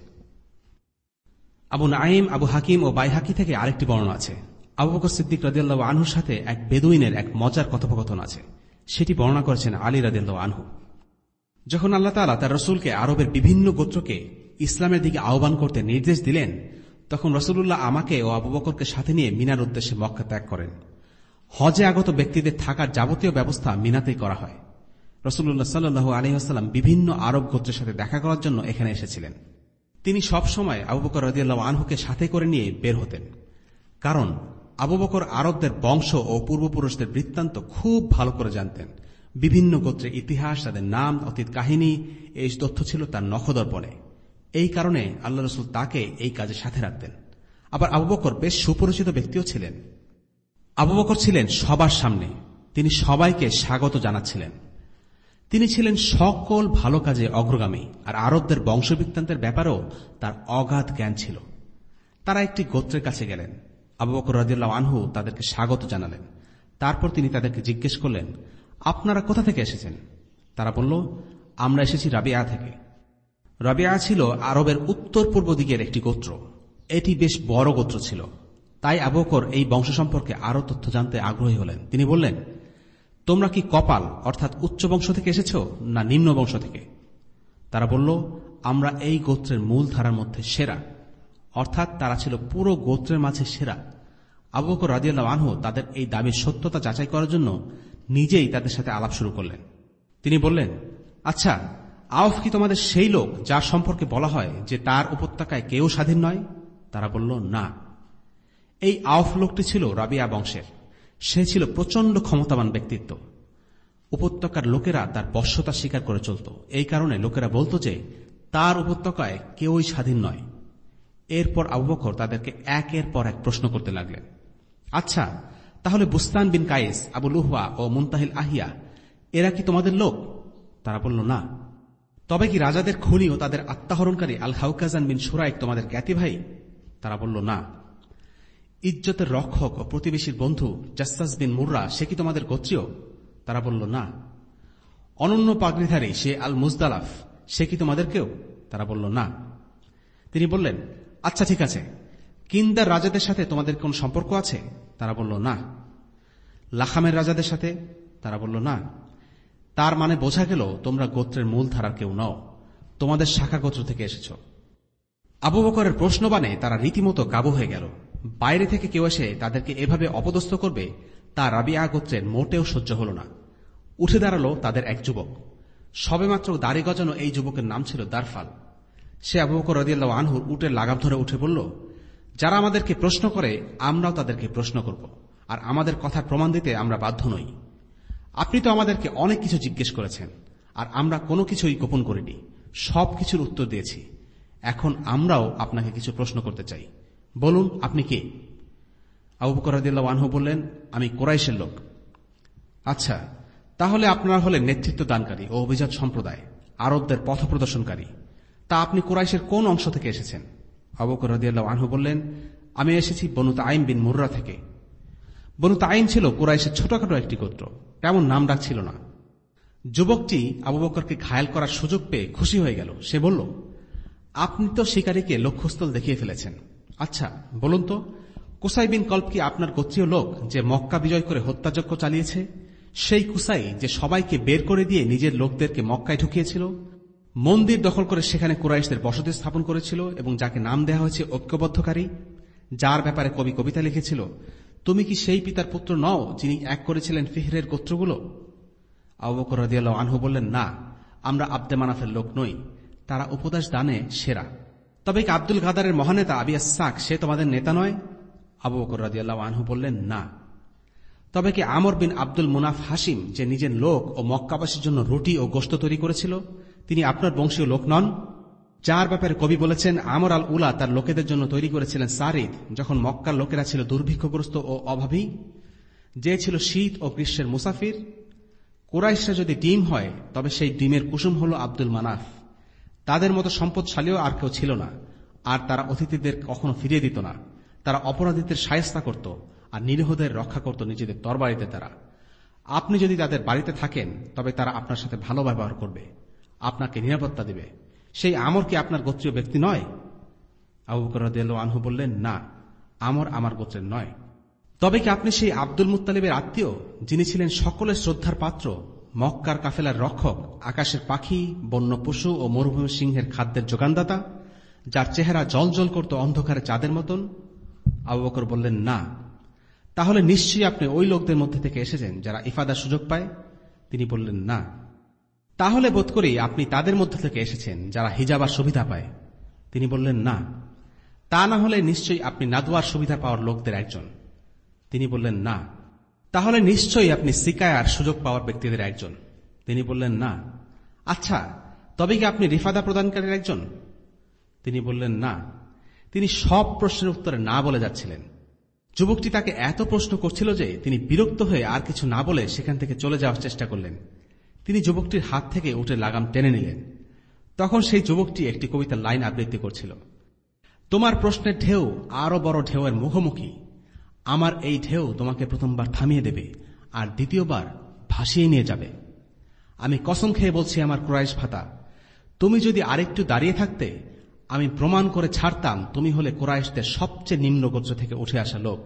আবু নাঈম, আবু হাকিম ও বাইহাকি থেকে আরেকটি বর্ণনা আছে। আবু বকর সিদ্দিক রাদিয়াল্লাহু আনহুর সাথে এক বেদুইনের এক মজার কথোপকথন আছে। সেটি বর্ণনা করেছেন আলী রাদিয়াল্লাহু আনহু। যখন আল্লাহ তাআলা তার রাসূলকে আরবের বিভিন্ন গোত্রকে ইসলামের দিকে আহ্বান করতে নির্দেশ দিলেন, তখন রাসূলুল্লাহ আমাকে ও আবু বকরকে সাথে নিয়ে মিনার উদ্দেশ্যে মক্কা ত্যাগ করেন। হজে আগত ব্যক্তিদের থাকার যাবতীয় ব্যবস্থা মিনাতেই করা হয়। রাসূলুল্লাহ সাল্লাল্লাহু আলাইহি ওয়াসাল্লাম বিভিন্ন আরব গোত্রের সাথে দেখা করার জন্য এখানে এসেছিলেন। তিনি সবসময় আবু বকর রাদিয়াল্লাহু আনহুকে সাথে করে নিয়ে বের হতেন, কারণ আবু বকর আরবদের বংশ ও পূর্বপুরুষদের বৃত্তান্ত খুব ভালো করে জানতেন। বিভিন্ন গোত্রের ইতিহাস, তাদের নাম, অতীত কাহিনী, এই তথ্য ছিল তার নখদর্পণে। এই কারণে আল্লাহ রাসূল তাকে এই কাজে সাথে রাখতেন। আবার আবু বকর বেশ সুপরিচিত ব্যক্তিও ছিলেন। আবু বকর ছিলেন সবার সামনে, তিনি সবাইকে স্বাগত জানাচ্ছিলেন। তিনি ছিলেন সকল ভালো কাজে অগ্রগামী, আর আরবদের বংশবৃত্তান্তের ব্যাপারেও তার অগাধ জ্ঞান ছিল। তারা একটি গোত্রের কাছে গেলেন। আবু বকর রাদিয়াল্লাহু আনহু তাদেরকে স্বাগত জানালেন। তারপর তিনি তাদেরকে জিজ্ঞেস করলেন, আপনারা কোথা থেকে এসেছেন? তারা বলল, আমরা এসেছি রাবিয়া থেকে। রাবিয়া ছিল আরবের উত্তর পূর্ব দিকের একটি গোত্র। এটি বেশ বড় গোত্র ছিল। তাই আবু বকর এই বংশ সম্পর্কে আরো তথ্য জানতে আগ্রহী হলেন। তিনি বললেন, তোমরা কি কপাল অর্থাৎ উচ্চ বংশ থেকে এসেছ না নিম্ন বংশ থেকে? তারা বলল, আমরা এই গোত্রের মূল ধারার মধ্যে সেরা, অর্থাৎ তারা ছিল পুরো গোত্রের মাঝে সেরা। আবু বকর রাদিয়াল্লাহু আনহু তাদের এই দাবির সত্যতা যাচাই করার জন্য নিজেই তাদের সাথে আলাপ শুরু করলেন। তিনি বললেন, আচ্ছা, আওফ কি তোমাদের সেই লোক যার সম্পর্কে বলা হয় যে তার উপত্যকায় কেউ স্বাধীন নয়? তারা বলল, না। এই আওফ লোকটি ছিল রাবিয়া বংশের। সে ছিল প্রচন্ড ক্ষমতাবান ব্যক্তিত্ব। উপত্যকার লোকেরা তার বশ্যতা স্বীকার করে চলত। এই কারণে লোকেরা বলত যে তার উপত্যকায় কেউই স্বাধীন নয়। এরপর আবু বকর তাদেরকে একের পর এক প্রশ্ন করতে লাগলেন, আচ্ছা, তাহলে বুস্তান বিন কায়েস, আবু লুহওয়া ও মুনতাহিল আহিয়া এরা কি তোমাদের লোক? তারা বলল, না। তবে কি রাজাদের খুনি ও তাদের আত্মাহরণকারী আল হাউকাজান বিন সুরাইক তোমাদের জ্ঞাতি ভাই? তারা বলল, না। ইজ্জতের রক্ষক ও প্রতিবেশীর বন্ধু জাসসাস বিন মুররা সে কি তোমাদের গোত্রীয়? তারা বলল, না। অনন্য পাগড়িধারী সে আল মুজদালাফ সে কি তোমাদের কেউ? তারা বলল, না। তিনি বললেন, আচ্ছা, ঠিক আছে, কিন্দার রাজাদের সাথে তোমাদের কোন সম্পর্ক আছে? তারা বলল, না। লাখামের রাজাদের সাথে? তারা বলল, না। তার মানে বোঝা গেল তোমরা গোত্রের মূল ধারার কেউ নও, তোমাদের শাখা গোত্র থেকে এসেছ। আবু বকরের প্রশ্নবাণে তারা রীতিমতো কাবু হয়ে গেল। বাইরে থেকে কেউ এসে তাদেরকে এভাবে অপদস্থ করবে তা রাবিয়া গোত্রের মোটেও সহ্য হল না। উঠে দাঁড়ালো তাদের এক যুবক। সবেমাত্র দাড়ি গজানো এই যুবকের নাম ছিল দারফাল। সে আবু বকর রাদিয়াল্লাহু আনহুর উটের লাগাম ধরে উঠে বলল, যারা আমাদেরকে প্রশ্ন করে আমরাও তাদেরকে প্রশ্ন করব, আর আমাদের কথার প্রমাণ দিতে আমরা বাধ্য নই। আপনি তো আমাদেরকে অনেক কিছু জিজ্ঞেস করেছেন, আর আমরা কোনো কিছুই গোপন করিনি, সব কিছুর উত্তর দিয়েছি। এখন আমরাও আপনাকে কিছু প্রশ্ন করতে চাই। বলুন, আপনি কে? আবু বকর রাদিয়াল্লাহু আনহু বললেন, আমি কুরাইশের লোক। আচ্ছা, তাহলে আপনারা হলেন নেতৃত্ব দানকারী ও অভিজাত সম্প্রদায়, আরবদের পথ প্রদর্শনকারী। তা আপনি কুরাইশের কোন অংশ থেকে এসেছেন? আবু বকর রাদিয়াল্লাহু আনহু বললেন, আমি এসেছি বনু তাইম বিন মুররা থেকে। বনু তাইম ছিল কুরাইশের ছোটখাটো একটি গোত্র, তেমন নাম ডাক ছিল না। যুবকটি আবু বকরকে ঘায়েল করার সুযোগ পেয়ে খুশি হয়ে গেল। সে বলল, আপনি তো শিকারীকে লক্ষ্যস্থল দেখিয়ে ফেলেছেন। আচ্ছা বলুন তো, কুসাই বিন কলব কি আপনার গোত্রীয় লোক যে মক্কা বিজয় করে হত্যাযজ্ঞ চালিয়েছে? সেই কুসাই যে সবাইকে বের করে দিয়ে নিজের লোকদেরকে মক্কায় ঢুকিয়েছিল, মন্দির দখল করে সেখানে কুরাইশদের বসতি স্থাপন করেছিল, এবং যাকে নাম দেওয়া হয়েছে ঐক্যবদ্ধকারী, যার ব্যাপারে কবি কবিতা লিখেছিল, তুমি কি সেই পিতার পুত্র নও যিনি এক করেছিলেন ফিহরের গোত্রগুলো? আবু বকর রাদিয়াল্লাহু আনহু বললেন, না, আমরা আব্দে মানাফের লোক নই, তারা উপদেশ দানে সেরা। তবে কি আব্দুল গাদারের মহানেতা আবি আসসাক সে তোমাদের নেতা নয়? আবু বকর রাদিয়াল্লাহু আনহু বললেন, না। তবে কি আমর বিন আব্দুল মুনাফ হাসিম, যে নিজের লোক ও মক্কাবাসীর জন্য রুটি ও গোশত তৈরি করেছিল, তিনি আপনার বংশীয় লোক নন? যার ব্যাপারে কবি বলেছেন, আমর আল উলা তার লোকেদের জন্য তৈরি করেছিলেন সারিদ, যখন মক্কার লোকেরা ছিল দুর্ভিক্ষগ্রস্ত ও অভাবী, যে ছিল শীত ও গ্রীষ্মের মুসাফির। কুরাইশরা যদি ডিম হয়, তবে সেই ডিমের কুসুম হল আব্দুল মানাফ। তাদের মতো সম্পদশালীও আর কেউ ছিল না, আর তারা অতিথিদের কখনো ফিরিয়ে দিত না। তারা অপরাধীদের শায়েস্তা করত, আর নিরীহদের রক্ষা করত নিজেদের তরবারিতে দ্বারা। আপনি যদি তাদের বাড়িতে থাকেন, তবে তারা আপনার সাথে ভালো ব্যবহার করবে, আপনাকে নিরাপত্তা দেবে। সেই আমর কি আপনার গোত্রীয় ব্যক্তি নয়? আবু বকর রাদিয়াল্লাহু আনহু বললেন, না, আমর আমার গোত্রের নয়। তবে কি আপনি সেই আব্দুল মুত্তালিবের আত্মীয়, যিনি ছিলেন সকলের শ্রদ্ধার পাত্র, মক্কার কাফেলার রক্ষক, আকাশের পাখি, বন্য পশু ও মরুভূমির সিংহের খাদ্যের যোগানদাতা, যার চেহারা জলজল করত অন্ধকারে চাঁদের মতন? আবু বকর বললেন, না। তাহলে নিশ্চয়ই আপনি ওই লোকদের মধ্যে থেকে এসেছেন যারা ইফাদার সুযোগ পায়? তিনি বললেন, না। তাহলে বোধ করি আপনি তাদের মধ্যে থেকে এসেছেন যারা হিজাবার সুবিধা পায়? তিনি বললেন, না। তা না হলে নিশ্চয়ই আপনি নাদওয়ার সুবিধা পাওয়ার লোকদের একজন? তিনি বললেন, না। তাহলে নিশ্চয়ই আপনি সিকায়ার সুযোগ পাওয়ার ব্যক্তিদের একজন? তিনি বললেন, না। আচ্ছা, তবে কি আপনি রিফাদা প্রদানকারীর একজন? তিনি বললেন, না। তিনি সব প্রশ্নের উত্তরে না বলে যাচ্ছিলেন। যুবকটি তাকে এত প্রশ্ন করছিল যে তিনি বিরক্ত হয়ে আর কিছু না বলে সেখান থেকে চলে যাওয়ার চেষ্টা করলেন। তিনি যুবকটির হাত থেকে উটের লাগাম টেনে নিলেন। তখন সেই যুবকটি একটি কবিতার লাইন আবৃত্তি করছিল। তোমার প্রশ্নের ঢেউ আরো বড় ঢেউয়ের মুখোমুখি, আমার এই ঢেউ তোমাকে প্রথমবার থামিয়ে দেবে, আর দ্বিতীয়বার ভাসিয়ে নিয়ে যাবে। আমি কসম খেয়ে বলছি আমার কুরাইশ ভাতা, তুমি যদি আরেকটু দাঁড়িয়ে থাকতে, আমি প্রমাণ করে ছাড়তাম তুমি হলে কুরাইশদের সবচেয়ে নিম্ন গোত্র থেকে উঠে আসা লোক।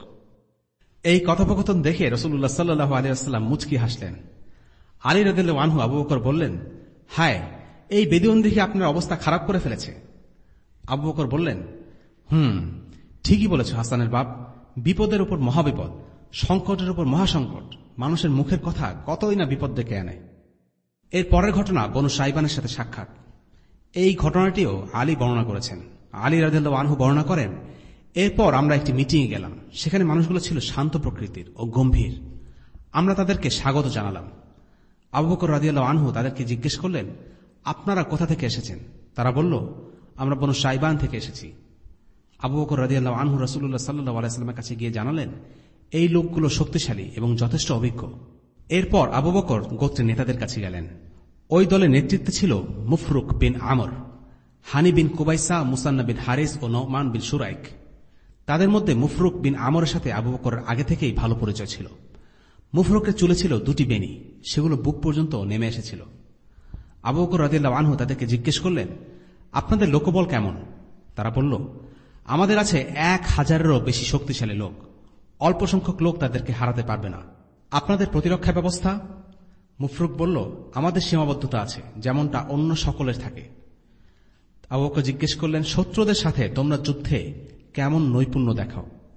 এই কথোপকথন দেখে রাসূলুল্লাহ সাল্লাল্লাহু আলাইহি ওয়াসাল্লাম মুচকি হাসলেন। আলী রাদিয়াল্লাহু আনহু আবু বকর বললেন, হায়, এই বেদুইন দেখে আপনার অবস্থা খারাপ করে ফেলেছে। আবু বকর বললেন, হুম, ঠিকই বলেছ হাসানের বাপ, বিপদের উপর মহাবিপদ, সংকটের উপর মহাসংকট, মানুষের মুখের কথা কতই না বিপদ ডেকে আনে। এর পরের ঘটনা বনু সাইবানের সাথে সাক্ষাৎ। এই ঘটনাটিও আলী বর্ণনা করেছেন। আলী রাদিয়াল্লাহু আনহু বর্ণনা করেন, এরপর আমরা একটি মিটিংয়ে গেলাম। সেখানে মানুষগুলো ছিল শান্ত প্রকৃতির ও গম্ভীর। আমরা তাদেরকে স্বাগত জানালাম। আবু বকর রাদিয়াল্লাহু আনহু তাদেরকে জিজ্ঞেস করলেন, আপনারা কোথা থেকে এসেছেন? তারা বলল, আমরা বনু সাইবান থেকে এসেছি। আবু বকর রাদিয়াল্লাহু আনহু রাসূলুল্লাহ সাল্লাল্লাহু আলাইহি ওয়াসাল্লামের কাছে গিয়ে জানালেন, এই লোকগুলো শক্তিশালী এবং যথেষ্ট অভিজ্ঞ। এরপর আবু বকর গোত্রের নেতাদের কাছে গেলেন। ওই দলের নেতৃত্বে ছিল মুফরুক বিন আমর, হানি বিন কুবাইসা, মুসান্না বিন হারিস ও নওমান বিন সুরাইক। তাদের মধ্যে মুফরুক বিন আমরের সাথে আবু বকরের আগে থেকেই ভালো পরিচয় ছিল। মুফরুকের চুলে ছিল দুটি বেনি, সেগুলো বুক পর্যন্ত নেমে এসেছিল। আবু বকর রাদিয়াল্লাহু আনহু তাদেরকে জিজ্ঞেস করলেন, আপনাদের লোকবল কেমন? তারা বলল, আমাদের আছে এক হাজারেরও বেশি শক্তিশালী লোক, অল্প সংখ্যক লোক তাদেরকে হারাতে পারবে না। আপনাদের প্রতিরক্ষা ব্যবস্থা? মুফরুক বলল, আমাদের সীমাবদ্ধতা আছে, যেমনটা অন্য সকলের থাকে। আবু বকর জিজ্ঞেস করলেন, শত্রুদের সাথে তোমরা যুদ্ধে কেমন নৈপুণ্য দেখাও?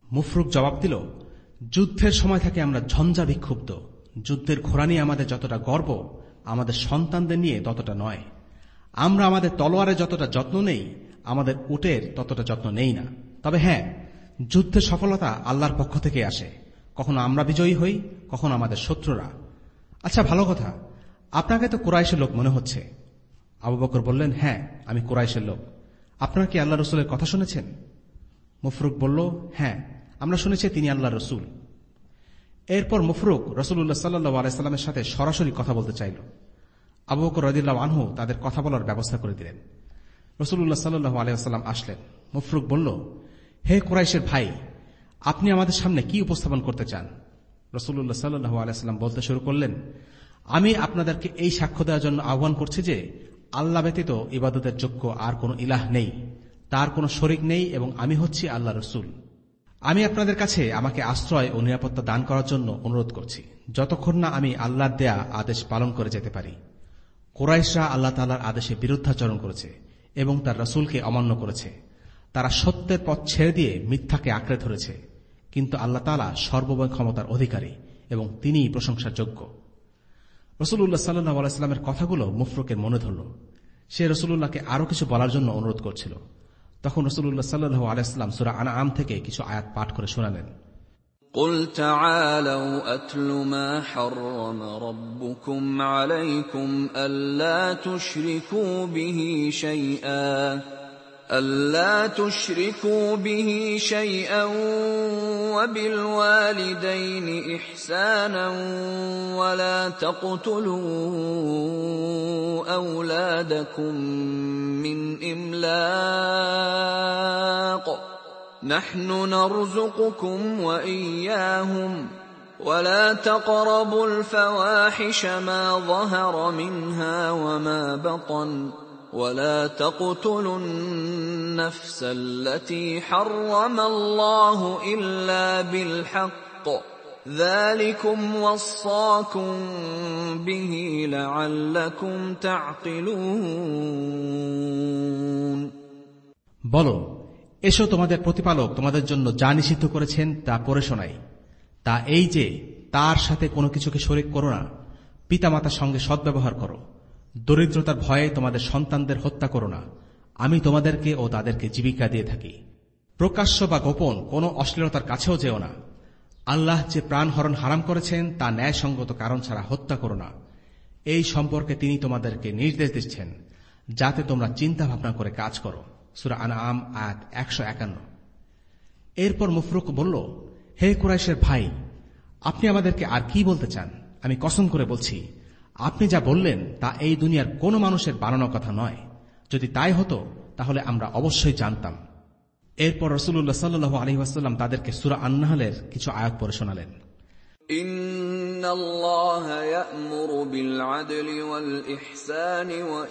মুফরুক জবাব দিল, যুদ্ধের সময় থেকে আমরা ঝঞ্ঝা বিক্ষুব্ধ। যুদ্ধের ঘোড়া নিয়ে আমাদের যতটা গর্ব, আমাদের সন্তানদের নিয়ে ততটা নয়। আমরা আমাদের তলোয়ারে যতটা যত্ন নেই, আমাদের উটের ততটা যত্ন নেই না। তবে হ্যাঁ, যুদ্ধের সফলতা আল্লাহর পক্ষ থেকে আসে। কখনো আমরা বিজয়ী হই, কখনো আমাদের শত্রুরা। আচ্ছা, ভালো কথা, আপনাকে তো কুরাইশের লোক মনে হচ্ছে। আবু বকর বললেন, হ্যাঁ, আমি কুরাইশের লোক। আপনারা কি আল্লাহ রসুলের কথা শুনেছেন? মুফরুক বলল, হ্যাঁ, আমরা শুনেছি তিনি আল্লাহ রসুল। এরপর মুফরুক রসুল্লাহ সাল্লাহ আলাইস্লামের সাথে সরাসরি কথা বলতে চাইল। আবু বকর রাদিয়াল্লাহু আনহু তাদের কথা বলার ব্যবস্থা করে দিলেন। রসুল্লাহ সাল্লাহ আলাইসাল্লাম আসলেন। মুফরুক বলল, হে কুরাইশের ভাই, আপনি আমাদের সামনে কি উপস্থাপন করতে চান? রসুল্লাহ সাল্লাহ আলাইসাল্লাম বলতে শুরু করলেন, আমি আপনাদেরকে এই সাক্ষ্য দেওয়ার জন্য আহ্বান করছি যে আল্লাহ ব্যতীত ইবাদতের যোগ্য আর কোন ইলাহ নেই, তার কোন শরিক নেই, এবং আমি হচ্ছি আল্লাহ রসুল। আমি আপনাদের কাছে আমাকে আশ্রয় ও নিরাপত্তা দান করার জন্য অনুরোধ করছি, যতক্ষণ না আমি আল্লাহর দেয়া আদেশ পালন করে যেতে পারি। কুরাইশরা আল্লাহ তাআলার আদেশে বিরুদ্ধাচরণ করেছে এবং তার রসুলকে অমান্য করেছে। তারা সত্যের পথ ছেড়ে দিয়ে মিথ্যাকে আঁকড়ে ধরেছে, কিন্তু আল্লাহ তাআলা সর্বময় ক্ষমতার অধিকারী এবং তিনিই প্রশংসার যোগ্য। রসুল্লাহ সাল্লাহ আলাইস্লামের কথাগুলো মুফরুকের মনে ধরল। সে রসুল্লাহকে আরো কিছু বলার জন্য অনুরোধ করছিল। তখন রসুল্লাহ সাল্লাল্লাহু আলাইহি ওয়াসাল্লাম সূরা আনআম থেকে কিছু আয়াত পাঠ করে শোনালেন। قُلْ تَعَالَوْا أَتْلُ مَا حَرَّمَ رَبُّكُمْ عَلَيْكُمْ أَلَّا تُشْرِكُوا بِهِ شَيْئًا أَلَّا تُشْرِكُوا بِهِ شَيْئًا وَبِالْوَالِدَيْنِ إِحْسَانًا وَلَا تَقْتُلُوا أَوْلَادَكُمْ مِنْ إِمْلَاقٍ نَحْنُ نَرْزُقُكُمْ وَإِيَّاهُمْ وَلَا تَقْرَبُوا الْفَوَاحِشَ مَا ظَهَرَ مِنْهَا وَمَا بَطَنَ وَلَا تَقْتُلُوا النَّفْسَ الَّتِي حَرَّمَ اللَّهُ إِلَّا بِالْحَقِّ ذَلِكُمْ وَصَّاكُمْ بِهِ لَعَلَّكُمْ تَعْقِلُونَ। বলো, এসো, তোমাদের প্রতিপালক তোমাদের জন্য যা নিষিদ্ধ করেছেন তা পড়ে শোনাই। তা এই যে তার সাথে কোনো কিছুকে শরীক করো না, পিতামাতার সঙ্গে সদ্ব্যবহার করো, দরিদ্রতার ভয়ে তোমাদের সন্তানদের হত্যা করো না, আমি তোমাদেরকে ও তাদেরকে জীবিকা দিয়ে থাকি। প্রকাশ্য বা গোপন কোনো অশ্লীলতার কাছেও যেও না। আল্লাহ যে প্রাণ হরণ হারাম করেছেন তা ন্যায়সঙ্গত কারণ ছাড়া হত্যা করো না। এই সম্পর্কে তিনি তোমাদেরকে নির্দেশ দিচ্ছেন যাতে তোমরা চিন্তা ভাবনা করে কাজ করো। সূরা আনআম আয়াত একশো একান্ন। এরপর মুফরুক বলল, হে কুরাইশের ভাই, আপনি আমাদেরকে আর কি বলতে চান? আমি কসম করে বলছি, আপনি যা বললেন তা এই দুনিয়ার কোন মানুষের বানানো কথা নয়। যদি তাই হতো তাহলে আমরা অবশ্যই জানতাম। এরপর রাসূলুল্লাহ সাল্লাল্লাহু আলাইহি ওয়াসাল্লাম তাদেরকে সূরা আন-নাহলের কিছু আয়াত পড়ে শোনালেন। ইন্নাল্লাহা ইয়া'মুরু বিল আদলি ওয়াল ইহসানি ওয়া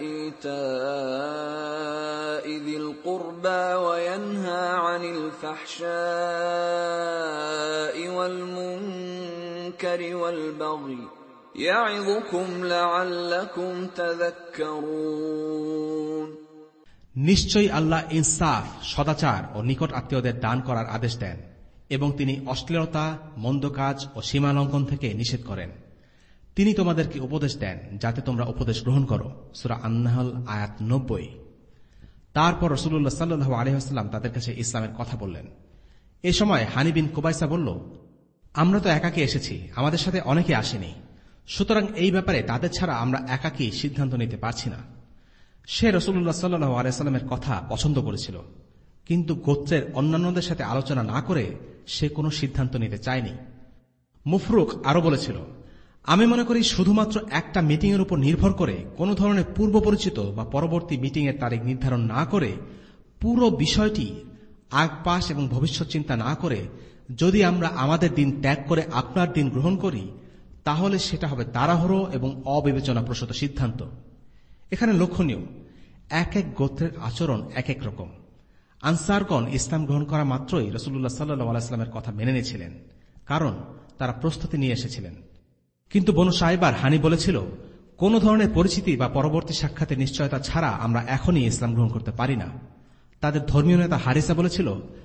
ইতা'i যিল কুরবা ওয়া ইয়ানহা আনিল ফাহশা'i ওয়াল মুনকারি ওয়াল বাগই ইয়া'যুকুম লা'আল্লাকুম তাযাক্কারুন। নিশ্চয়ই আল্লাহ ইনসাফ, সদাচার ও নিকট আত্মীয়দের দান করার আদেশ দেন এবং তিনি অশ্লীলতা, মন্দ কাজ ও সীমালঙ্ঘন থেকে নিষেধ করেন। তিনি তোমাদেরকে উপদেশ দেন যাতে তোমরা উপদেশ গ্রহণ করো। সূরা আন-নাহল আয়াত নব্বই। তারপর রাসূলুল্লাহ সাল্লাল্লাহু আলাইহি ওয়াসাল্লাম তাদের কাছে ইসলামের কথা বললেন। এ সময় হানি বিন কুবাইসা বলল, আমরা তো একাকী এসেছি, আমাদের সাথে অনেকে আসেনি, সুতরাং এই ব্যাপারে তাদের ছাড়া আমরা একাকী সিদ্ধান্ত নিতে পারছি না। সে রাসূলুল্লাহ সাল্লাল্লাহু আলাইহি ওয়াসাল্লামের কথা পছন্দ করেছিল, কিন্তু গোত্রের অন্যান্যদের সাথে আলোচনা না করে সে কোনো সিদ্ধান্ত নিতে চায়নি। মুফরুক আরো বলেছিল, আমি মনে করি শুধুমাত্র একটা মিটিং এর উপর নির্ভর করে কোন ধরনের পূর্ব পরিচিত বা পরবর্তী মিটিং এর তারিখ নির্ধারণ না করে, পুরো বিষয়টি আগপাশ এবং ভবিষ্যৎ চিন্তা না করে যদি আমরা আমাদের দিন ত্যাগ করে আপনার দিন গ্রহণ করি, তাহলে সেটা হবে তাড়াহুড়ো এবং অবিবেচনাপ্রসূত সিদ্ধান্ত। এখানে লক্ষণীয়, এক এক গোত্রের আচরণ এক এক রকম। আনসারগণ ইসলাম গ্রহণ করা মাত্রই রাসূলুল্লাহ সাল্লাল্লাহু আলাইহি ওয়াসাল্লামের কথা মেনে নিয়েছিলেন, কারণ তারা প্রস্তুতি নিয়ে এসেছিলেন। কিন্তু বনু সাইবার হানি বলেছিল, কোন ধরনের পরিচিতি বা পরবর্তী সাক্ষাতের নিশ্চয়তা ছাড়া আমরা এখনই ইসলাম গ্রহণ করতে পারি না। তাদের ধর্মীয় নেতা হারিসা বলেছিল,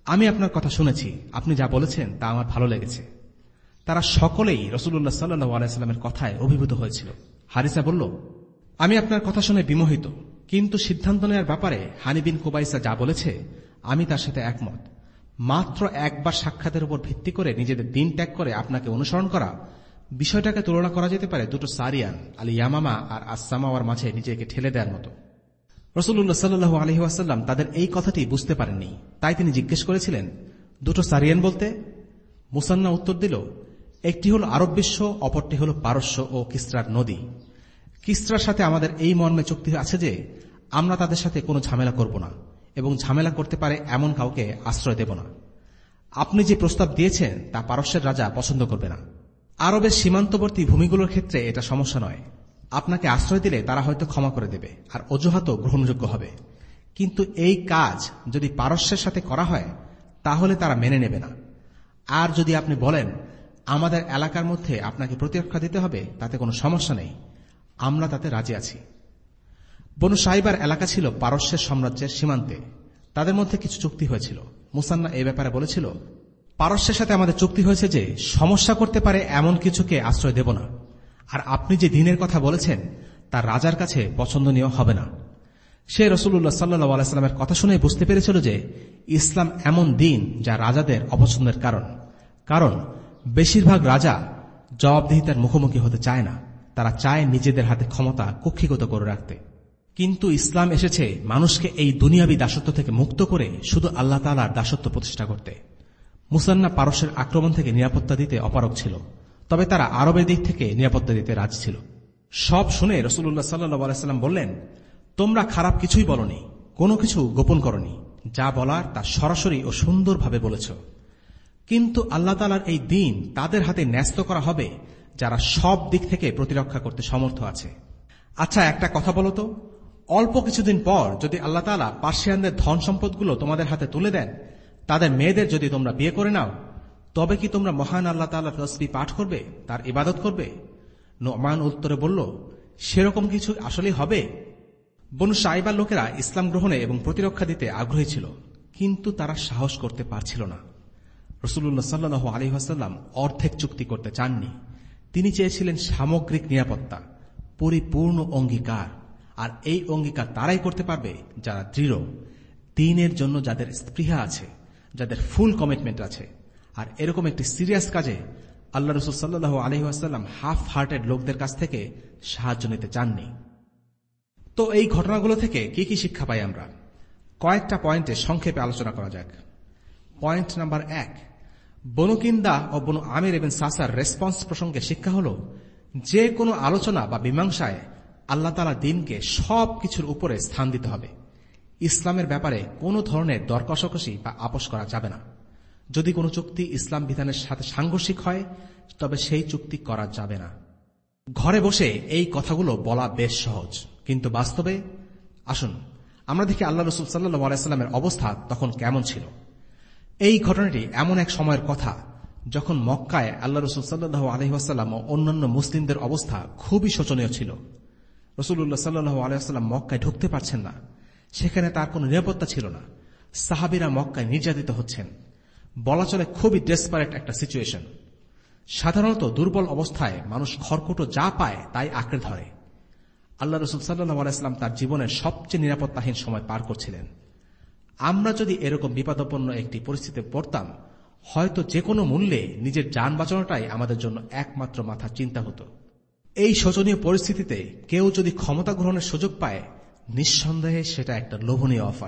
আমি আপনার কথা শুনেছি, আপনি যা বলেছেন তা আমার ভালো লেগেছে। তারা সকলেই রাসূলুল্লাহ সাল্লাল্লাহু আলাইহি ওয়াসাল্লামের কথায় অভিভূত হয়েছিল। হারিসা বলল, আমি আপনার কথা শুনে বিমোহিত, কিন্তু সিদ্ধান্ত নেওয়ার ব্যাপারে হানি বিন কুবাইসা যা বলেছে আমি তার সাথে একমত। মাত্র একবার সাক্ষাতের উপর ভিত্তি করে নিজেদের দিন ত্যাগ করে আপনাকে অনুসরণ করা, বিষয়টাকে তুলনা করা যেতে পারে দুটো সারিয়ান আল ইয়ামামা আর আসসামাওয়ার মাঝে নিজেকে ঠেলে দেওয়ার মতো। রাসূলুল্লাহ সাল্লাল্লাহু আলাইহি ওয়াসাল্লাম তাদের এই কথাটি বুঝতে পারেননি, তাই তিনি জিজ্ঞেস করেছিলেন, দুটো সারিয়ান বলতে? মুসান্না উত্তর দিল, একটি হল আরব বিশ্ব, অপরটি হল পারস্য ও কিসরার নদী। কিসরার সাথে আমাদের এই মর্মে চুক্তি আছে যে আমরা তাদের সাথে কোনো ঝামেলা করব না এবং ঝামেলা করতে পারে এমন কাউকে আশ্রয় দেব না। আপনি যে প্রস্তাব দিয়েছেন তা পারস্যের রাজা পছন্দ করবে না। আরবের সীমান্তবর্তী ভূমিগুলোর ক্ষেত্রে এটা সমস্যা নয়। আপনাকে আশ্রয় দিলে তারা হয়তো ক্ষমা করে দেবে আর অজুহাতও গ্রহণযোগ্য হবে, কিন্তু এই কাজ যদি পারস্যের সাথে করা হয় তাহলে তারা মেনে নেবে না। আর যদি আপনি বলেন আমাদের এলাকার মধ্যে আপনাকে প্রতিরক্ষা দিতে হবে, তাতে কোনো সমস্যা নেই, আমরা তাতে রাজি আছি। বনু সাইবার এলাকা ছিল পারস্যের সাম্রাজ্যের সীমান্তে। তাদের মধ্যে কিছু চুক্তি হয়েছিল। মুসান্না এই ব্যাপারে বলেছিল, পারস্যের সাথে আমাদের চুক্তি হয়েছে যে সমস্যা করতে পারে এমন কিছুকে আশ্রয় দেব না, আর আপনি যে দিনের কথা বলেছেন তা রাজার কাছে পছন্দনীয় হবে না। সে রাসূলুল্লাহ সাল্লাল্লাহু আলাইহি ওয়াসাল্লামের কথা শুনে বুঝতে পেরেছিল যে ইসলাম এমন দিন যা রাজাদের অপছন্দের কারণ। কারণ বেশিরভাগ রাজা জবাবদিহিতার মুখোমুখি হতে চায় না, তারা চায় নিজেদের হাতে ক্ষমতা কক্ষিগত করে রাখতে। কিন্তু ইসলাম এসেছে মানুষকে এই দুনিয়াবী দাসত্ব থেকে মুক্ত করে শুধু আল্লাহ তাআলার দাসত্ব প্রতিষ্ঠা করতে। মুসান্না পারস্যের আক্রমণ থেকে নিরাপত্তা দিতে অপারগ ছিল, তবে তারা আরবের দিক থেকে নিরাপত্তা দিতে রাজি ছিল। সব শুনে রাসূলুল্লাহ সাল্লাল্লাহু আলাইহি ওয়াসাল্লাম বললেন, তোমরা খারাপ কিছুই বলনি, কোনো কিছু গোপন করনি, যা বলার তা সরাসরি ও সুন্দরভাবে বলেছ। কিন্তু আল্লাহ তাআলার এই দিন তাদের হাতে ন্যস্ত করা হবে যারা সব দিক থেকে প্রতিরক্ষা করতে সমর্থ আছে। আচ্ছা, একটা কথা বলো তো, অল্প কিছুদিন পর যদি আল্লাহ তাআলা পার্সিয়ানদের ধন সম্পদগুলো তোমাদের হাতে তুলে দেন, তাদের মেয়েদের যদি তোমরা বিয়ে করে নাও, তবে কি তোমরা মহান আল্লাহ তাআলার তাসবিহ পাঠ করবে, তার ইবাদত করবে? নোমান উত্তরে বলল, সেরকম কিছু আসলেই হবে। বনু সাইবার লোকেরা ইসলাম গ্রহণে এবং প্রতিরক্ষা দিতে আগ্রহী ছিল, কিন্তু তারা সাহস করতে পারছিল না। রাসূলুল্লাহ সাল্লাল্লাহু আলাইহি ওয়াসাল্লাম অর্ধেক চুক্তি করতে চাননি। তিনি চেয়েছিলেন সামগ্রিক নিরাপত্তা, পরিপূর্ণ অঙ্গীকার। আর এই অঙ্গীকার তারাই করতে পারবে যারা দৃঢ়, দ্বীনের জন্য যাদের স্পৃহা আছে, যাদের ফুল কমিটমেন্ট আছে। আর এরকম একটি সিরিয়াস কাজে আল্লাহ রাসূল সাল্লাল্লাহু আলাইহি ওয়াসাল্লাম হাফ হার্টেড লোকদের কাছ থেকে সাহায্য নিতে চাননি। তো এই ঘটনাগুলো থেকে কি কি শিক্ষা পাই আমরা? কয়েকটা পয়েন্টে সংক্ষেপে আলোচনা করা যাক। পয়েন্ট নাম্বার এক, বনু কিন্দা ও বনু আমির ইবনে সাসার রেসপন্স প্রসঙ্গে শিক্ষা হল, যে কোনো আলোচনা বা মীমাংসায় আল্লাহ তাআলা দ্বীনকে সব কিছুর উপরে স্থান দিতে হবে। ইসলামের ব্যাপারে কোনো ধরনের দর কষাকষি বা আপোষ করা যাবে না। যদি কোনো চুক্তি ইসলাম বিধানের সাথে সাংঘর্ষিক হয়, তবে সেই চুক্তি করা যাবে না। ঘরে বসে এই কথাগুলো বলা বেশ সহজ, কিন্তু বাস্তবে আসুন আমরা দেখি আল্লাহ রাসূল সাল্লাল্লাহু আলাইহি ওয়াসাল্লামের অবস্থা তখন কেমন ছিল। এই ঘটনাটি এমন এক সময়ের কথা যখন মক্কায় আল্লাহ রাসূল সাল্লাল্লাহু আলাইহি ওয়াসাল্লাম ও অন্যান্য মুসলিমদের অবস্থা খুবই শোচনীয় ছিল। রাসূলুল্লাহ সাল্লাল্লাহু আলাইহি ওয়াসাল্লাম মক্কায় ঢুকতে পারছেন না, সেখানে তার কোনো নিরাপত্তা ছিল না। সাহাবীরা মক্কায় নির্যাতিত হচ্ছেন, বলা চলে খুবই ডেসপারেট একটা সিচুয়েশন। সাধারণত দুর্বল অবস্থায় মানুষ খড়কুটো যা পায় তাই আঁকড়ে ধরে। আল্লাহ রাসূল সাল্লাল্লাহু আলাইহি ওয়াসাল্লাম তার জীবনের সবচেয়ে নিরাপত্তাহীন সময় পার করছিলেন। আমরা যদি এরকম বিপদাপন্ন একটি পরিস্থিতিতে পড়তাম, হয়তো যে কোনো মূল্যে নিজের যান বাঁচানোটাই আমাদের জন্য একমাত্র মাথার চিন্তা হতো। এই শোচনীয় পরিস্থিতিতে কেউ যদি ক্ষমতা গ্রহণের সুযোগ পায়, নিঃসন্দেহে সেটা একটা লোভনীয় অফার।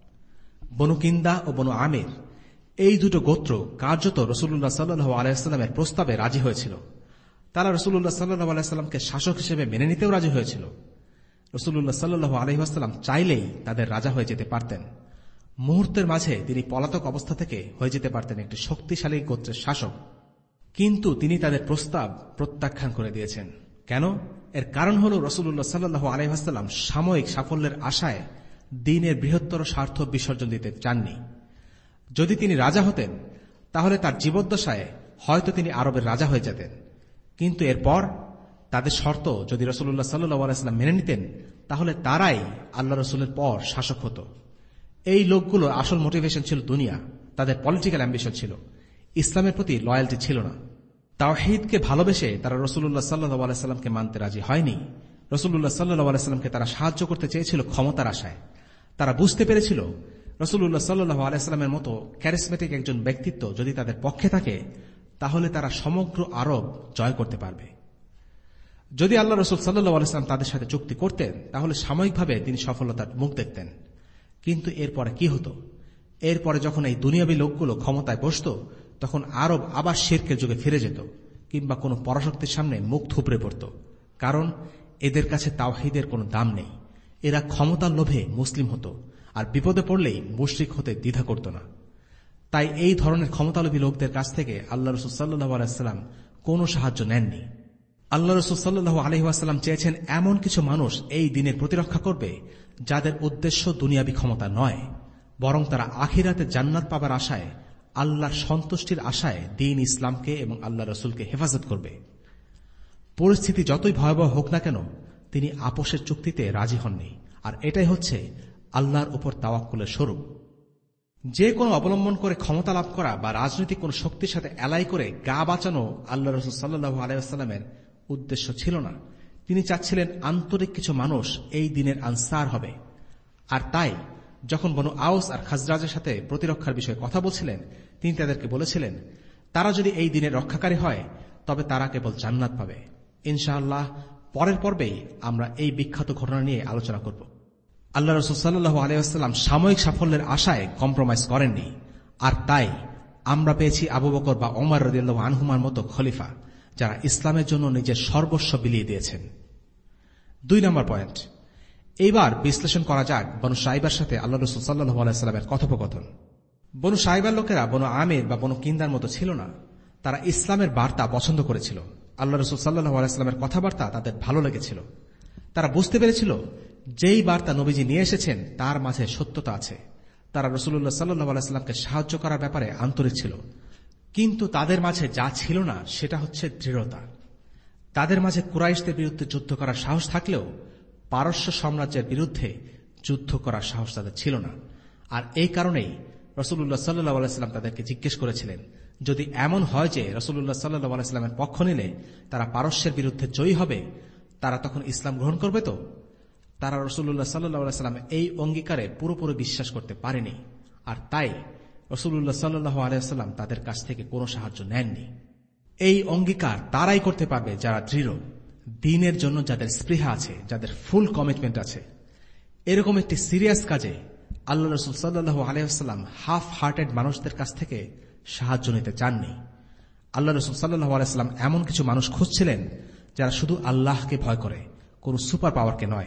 বনু কিন্দা ও বনু আমির এই দুটো গোত্র কার্যত রাসূলুল্লাহ সাল্লাল্লাহু আলাইহি ওয়াসাল্লামের প্রস্তাবে রাজি হয়েছিল। তারা রাসূলুল্লাহ সাল্লাল্লাহু আলাইহি ওয়াসাল্লামকে শাসক হিসেবে মেনে নিতেও রাজি হয়েছিল। রাসূলুল্লাহ সাল্লাল্লাহু আলাইহি ওয়াসাল্লাম চাইলেই তাদের রাজা হয়ে যেতে পারতেন। মুহূর্তের মাঝে তিনি পলাতক অবস্থা থেকে হয়ে যেতে পারতেন একটি শক্তিশালী গোত্রের শাসক, কিন্তু তিনি তাদের প্রস্তাব প্রত্যাখ্যান করে দিয়েছেন। কেন? এর কারণ হল রাসূলুল্লাহ সাল্লাল্লাহু আলাইহি ওয়াসাল্লাম সাময়িক সাফল্যের আশায় দ্বীনের বৃহত্তর স্বার্থ বিসর্জন দিতে চাননি। যদি তিনি রাজা হতেন, তাহলে তার জীবদ্দশায় হয়তো তিনি আরবের রাজা হয়ে যেতেন, কিন্তু এরপর তাদের শর্ত যদি রাসূলুল্লাহ সাল্লাল্লাহু আলাইহি ওয়াসাল্লাম মেনে নিতেন, তাহলে তারাই আল্লাহ রাসূলের পর শাসক হতো। এই লোকগুলোর আসল মোটিভেশন ছিল দুনিয়া, তাদের পলিটিক্যাল অ্যাম্বিশন ছিল, ইসলামের প্রতি লয়্যালটি ছিল না। তাওহীদকে ভালোবেসে তারা রাসূলুল্লাহ সাল্লাল্লাহু আলাইহি ওয়াসাল্লামকে মানতে রাজি হয়নি। রাসূলুল্লাহ সাল্লাল্লাহু আলাইহি ওয়াসাল্লামকে তারা সাহায্য করতে চেয়েছিল ক্ষমতার আশায়। তারা বুঝতে পেরেছিল রাসূলুল্লাহ সাল্লাল্লাহু আলাইহি ওয়াসাল্লামের মতো ক্যারিসমেটিক একজন ব্যক্তিত্ব যদি তাদের পক্ষে থাকে, তাহলে তারা সমগ্র আরব জয় করতে পারবে। যদি আল্লাহ রাসূল সাল্লাল্লাহু আলাইহি ওয়াসাল্লাম তাদের সাথে চুক্তি করতেন, তাহলে সাময়িকভাবে তিনি সফলতার মুখ দেখতেন। কিন্তু এরপরে কি হতো? এরপরে যখন এই দুনিয়াবী লোকগুলো ক্ষমতায় বসত, তখন আরব আবার শিরকের যুগে ফিরে যেত, কিংবা কোনো পরাশক্তির সামনে মুখ থুবড়ে পড়ত। কারণ এদের কাছে তাওহীদের কোনো দাম নেই। এরা ক্ষমতার লোভে মুসলিম হতো, আর বিপদে পড়লেই মুশরিক হতে দ্বিধা করত না। তাই এই ধরনের ক্ষমতালোভী লোকদের কাছ থেকে আল্লাহ রাসূল সাল্লাল্লাহু আলাইহি ওয়াসাল্লাম কোনো সাহায্য নেননি। আল্লাহ রাসূল সাল্লাল্লাহু আলাইহি ওয়াসাল্লাম চেয়েছেন এমন কিছু মানুষ এই দিনের প্রতিরক্ষা করবে যাদের উদ্দেশ্য দুনিয়াবী ক্ষমতা নয়, বরং তারা আখিরাতে জান্নাত পাবার আশায়, আল্লাহর সন্তুষ্টির আশায় দ্বীন ইসলামকে এবং আল্লাহ রাসূলকে হেফাজত করবে। পরিস্থিতি যতই ভয়াবহ হোক না কেন, তিনি আপোষের চুক্তিতে রাজি হননি। আর এটাই হচ্ছে আল্লাহর উপর তাওয়াক্কুলের স্বরূপ। যে কোনো অবলম্বন করে ক্ষমতা লাভ করা বা রাজনৈতিক কোন শক্তির সাথে এলাই করে গা বাঁচানো আল্লাহ রাসূল সাল্লাল্লাহু আলাইহি ওয়াসাল্লামের উদ্দেশ্য ছিল না। তিনি চাচ্ছিলেন আন্তরিক কিছু মানুষ এই দিনের আনসার হবে। আর তাই যখন বনু আউস আর খাজরাজের সাথে প্রতিরক্ষার বিষয়ে কথা বলছিলেন, তিনি তাদেরকে বলেছিলেন, তারা যদি এই দিনের রক্ষাকারী হয় তবে তারা কেবল জান্নাত পাবে। ইনশাআল্লাহ পরের পর্বেই আমরা এই বিখ্যাত ঘটনা নিয়ে আলোচনা করব। আল্লাহ রাসূল সাল্লাল্লাহু আলাইহি ওয়াসাল্লাম সাময়িক সাফল্যের আশায় কম্প্রোমাইজ করেননি। আর তাই আমরা পেয়েছি আবু বকর বা ওমর রাদিয়াল্লাহু আনহুমার মতো খলিফা, যারা ইসলামের জন্য নিজের সর্বস্ব বিলিয়ে দিয়েছেন। দুই নম্বর পয়েন্ট, এইবার বিশ্লেষণ করা যাক বনু সাইবার সাথে আল্লাহ রাসূল সাল্লাল্লাহু আলাইহি ওয়াসাল্লামের কথোপকথন। বনু সাইবার লোকেরা বনু আমির বা বনু কিন্দার মতো ছিল না। তারা ইসলামের বার্তা পছন্দ করেছিল। আল্লাহ রাসূল সাল্লাল্লাহু আলাইহি ওয়াসাল্লামের কথাবার্তা তাদের ভালো লেগেছিল। তারা বুঝতে পেরেছিল যেই বার্তা নবীজি নিয়ে এসেছেন তার মাঝে সত্যতা আছে। তারা রাসূলুল্লাহ সাল্লাল্লাহু আলাইহি ওয়াসাল্লামকে সাহায্য করার ব্যাপারে আন্তরিক ছিল। কিন্তু তাদের মাঝে যা ছিল না সেটা হচ্ছে দৃঢ়তা। তাদের মাঝে কুরাইশদের বিরুদ্ধে যুদ্ধ করার সাহস থাকলেও পারস্য সাম্রাজ্যের বিরুদ্ধে যুদ্ধ করার সাহস তাদের ছিল না। আর এই কারণেই রাসূলুল্লাহ সাল্লাল্লাহু আলাইহি ওয়াসাল্লাম তাদেরকে জিজ্ঞেস করেছিলেন, যদি এমন হয় যে রাসূলুল্লাহ সাল্লাল্লাহু আলাইহি ওয়াসাল্লামের পক্ষ নিলে তারা পারস্যের বিরুদ্ধে জয়ী হবে, তারা তখন ইসলাম গ্রহণ করবে তো? তারা রাসূলুল্লাহ সাল্লাল্লাহু আলাইহি ওয়াসাল্লাম এই অঙ্গীকারে পুরোপুরি বিশ্বাস করতে পারেনি। আর তাই রাসূলুল্লাহ সাল্লাল্লাহু আলাইহি ওয়াসাল্লাম তাদের কাছ থেকে কোনো সাহায্য নেননি। এই অঙ্গীকার তারাই করতে পারবে যারা দৃঢ়, দ্বীনের জন্য যাদের স্পৃহা আছে, যাদের ফুল কমিটমেন্ট আছে। এরকম একটি সিরিয়াস কাজে আল্লাহ রাসূল সাল্লাল্লাহু আলাইহি ওয়াসাল্লাম হাফ হার্টেড মানুষদের কাছ থেকে সাহায্য নিতে চাননি। আল্লাহ রাসূল সাল্লাল্লাহু আলাইহি ওয়াসাল্লাম এমন কিছু মানুষ খুঁজছিলেন যারা শুধু আল্লাহকে ভয় করে, কোন সুপার পাওয়ারকে নয়।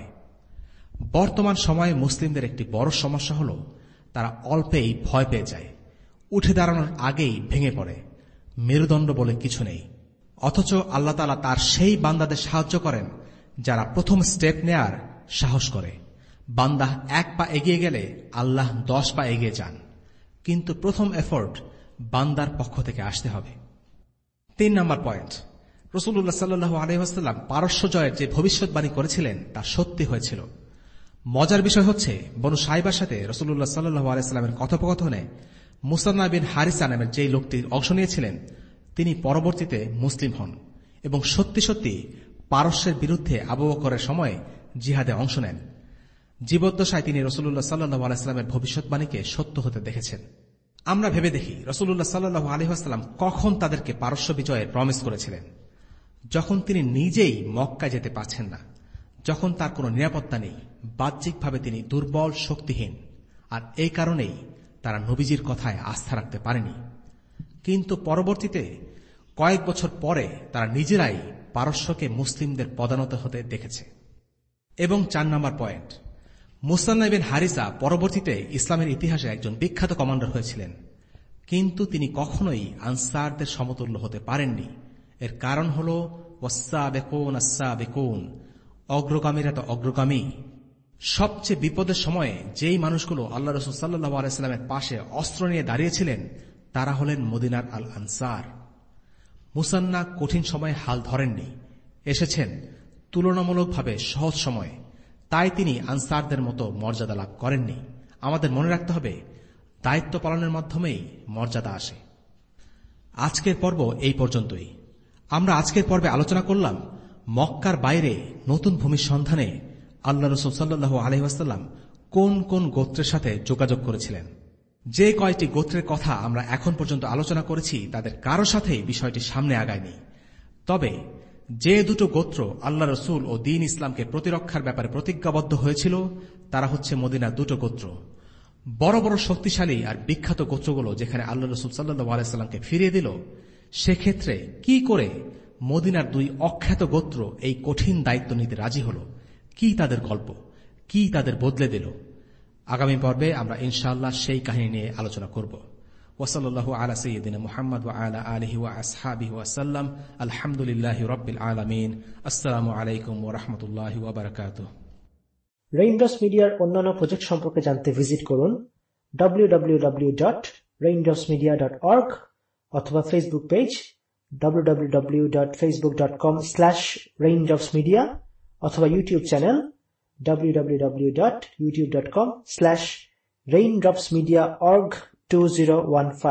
বর্তমান সময়ে মুসলিমদের একটি বড় সমস্যা হল তারা অল্পেই ভয় পেয়ে যায়, উঠে দাঁড়ানোর আগেই ভেঙে পড়ে। মেরুদণ্ড বলে কিছু নেই। অথচ আল্লাহ তাআলা তার সেই বান্দাদের সাহায্য করেন যারা প্রথম স্টেপ নেয়ার সাহস করে। বান্দা এক পা এগিয়ে গেলে আল্লাহ দশ পা এগিয়ে যান, কিন্তু প্রথম এফোর্ট বান্দার পক্ষ থেকে আসতে হবে। তিন নম্বর পয়েন্ট, রাসূলুল্লাহ সাল্লাল্লাহু আলাইহি ওয়াসাল্লাম পারস্য জয়ের যে ভবিষ্যৎবাণী করেছিলেন তা সত্যি হয়েছিল। মজার বিষয় হচ্ছে, বনু সাইবার সাথে রাসূলুল্লাহ সাল্লাল্লাহু আলাইহি ওয়াসাল্লামের কথোপকথনে মুসান্না বিন হারিসা নামের যেই লোকটি অংশ নিয়েছিলেন, তিনি পরবর্তীতে মুসলিম হন এবং সত্যি সত্যি পারস্যের বিরুদ্ধে আবু বকরের সময় জিহাদে অংশ নেন। জীবদ্দশায় তিনি রাসূলুল্লাহ সাল্লাল্লাহু আলাইহি ওয়াসাল্লামের ভবিষ্যৎবাণীকে সত্য হতে দেখেছেন। আমরা ভেবে দেখি রাসূলুল্লাহ সাল্লাল্লাহু আলাইহি ওয়াসাল্লাম কখন তাদেরকে পারস্য বিজয়ের প্রমিস করেছিলেন? যখন তিনি নিজেই মক্কায় যেতে পারছেন না, যখন তার কোনো নিরাপত্তা নেই, বাহ্যিকভাবে তিনি দুর্বল, শক্তিহীন। আর এই কারণেই তারা নবীজির কথায় আস্থা রাখতে পারেনি। কিন্তু পরবর্তীতে কয়েক বছর পরে তারা নিজেরাই পারস্যকে মুসলিমদের পদানত হতে দেখেছে। এবং চার নম্বর পয়েন্ট, মুসান্না বিন হারিসা পরবর্তীতে ইসলামের ইতিহাসে একজন বিখ্যাত কমান্ডার হয়েছিলেন, কিন্তু তিনি কখনোই আনসারদের সমতুল্য হতে পারেননি। এর কারণ হল ওয়াসসাবিকুন আস-সাবিকুন, অগ্রগামীরা তো অগ্রগামী। সবচেয়ে বিপদের সময়ে যেই মানুষগুলো আল্লাহ রাসূল সাল্লাল্লাহু আলাইহি ওয়াসাল্লামের পাশে অস্ত্র নিয়ে দাঁড়িয়েছিলেন তারা হলেন মদিনার আল আনসার। মুসান্না কঠিন সময়ে হাল ধরেননি, এসেছেন তুলনামূলকভাবে সহজ সময়ে, তাই তিনি আনসারদের মতো মর্যাদা লাভ করেননি। আমাদের মনে রাখতে হবে, দায়িত্ব পালনের মাধ্যমেই মর্যাদা আসে। আজকের পর্ব এই পর্যন্তই। আমরা আজকের পর্বে আলোচনা করলাম মক্কার বাইরে নতুন ভূমির সন্ধানে আল্লাহ রাসূল সাল্লাল্লাহু আলাইহি ওয়াসাল্লাম কোন কোন গোত্রের সাথে যোগাযোগ করেছিলেন। যে কয়টি গোত্রের কথা আমরা এখন পর্যন্ত আলোচনা করেছি তাদের কারো সাথেই বিষয়টি সামনে আগায়নি। তবে যে দুটো গোত্র আল্লাহ রাসূল ও দ্বীন ইসলামকে প্রতিরক্ষার ব্যাপারে প্রতিজ্ঞাবদ্ধ হয়েছিল তারা হচ্ছে মদিনার দুটো গোত্র। বড় বড় শক্তিশালী আর বিখ্যাত গোত্রগুলো যেখানে আল্লাহ রাসূল সাল্লাল্লাহু আলাইহি ওয়াসাল্লামকে ফিরিয়ে দিল, সেক্ষেত্রে কি করে মদিনার দুই অখ্যাত গোত্র এই কঠিন দায়িত্ব নিতে রাজি হল, কি তাদের গল্প, কি তাদের বদলে দিল, আগামী পর্বে আমরা ইনশাআল্লাহ সেই কাহিনী নিয়ে আলোচনা করব। ওয়াসাল্লাল্লাহু আলা সাইয়্যিদিনা মুহাম্মদ ওয়া আলা আলিহি ওয়া আসহাবিহি ওয়া সাল্লাম। আলহামদুলিল্লাহি রাব্বিল আলামিন। আসসালামু আলাইকুম ওয়া রাহমাতুল্লাহি ওয়া বারাকাতুহু। রেইনড্রপস মিডিয়ার অন্যান্য প্রজেক্ট সম্পর্কে জানতে ভিজিট করুন W W W dot Raindrops media dot org অথবা Facebook page W W W dot Facebook dot com slash Raindrops media অথবা YouTube channel W W W dot YouTube dot com slash Raindrops media org two zero one five.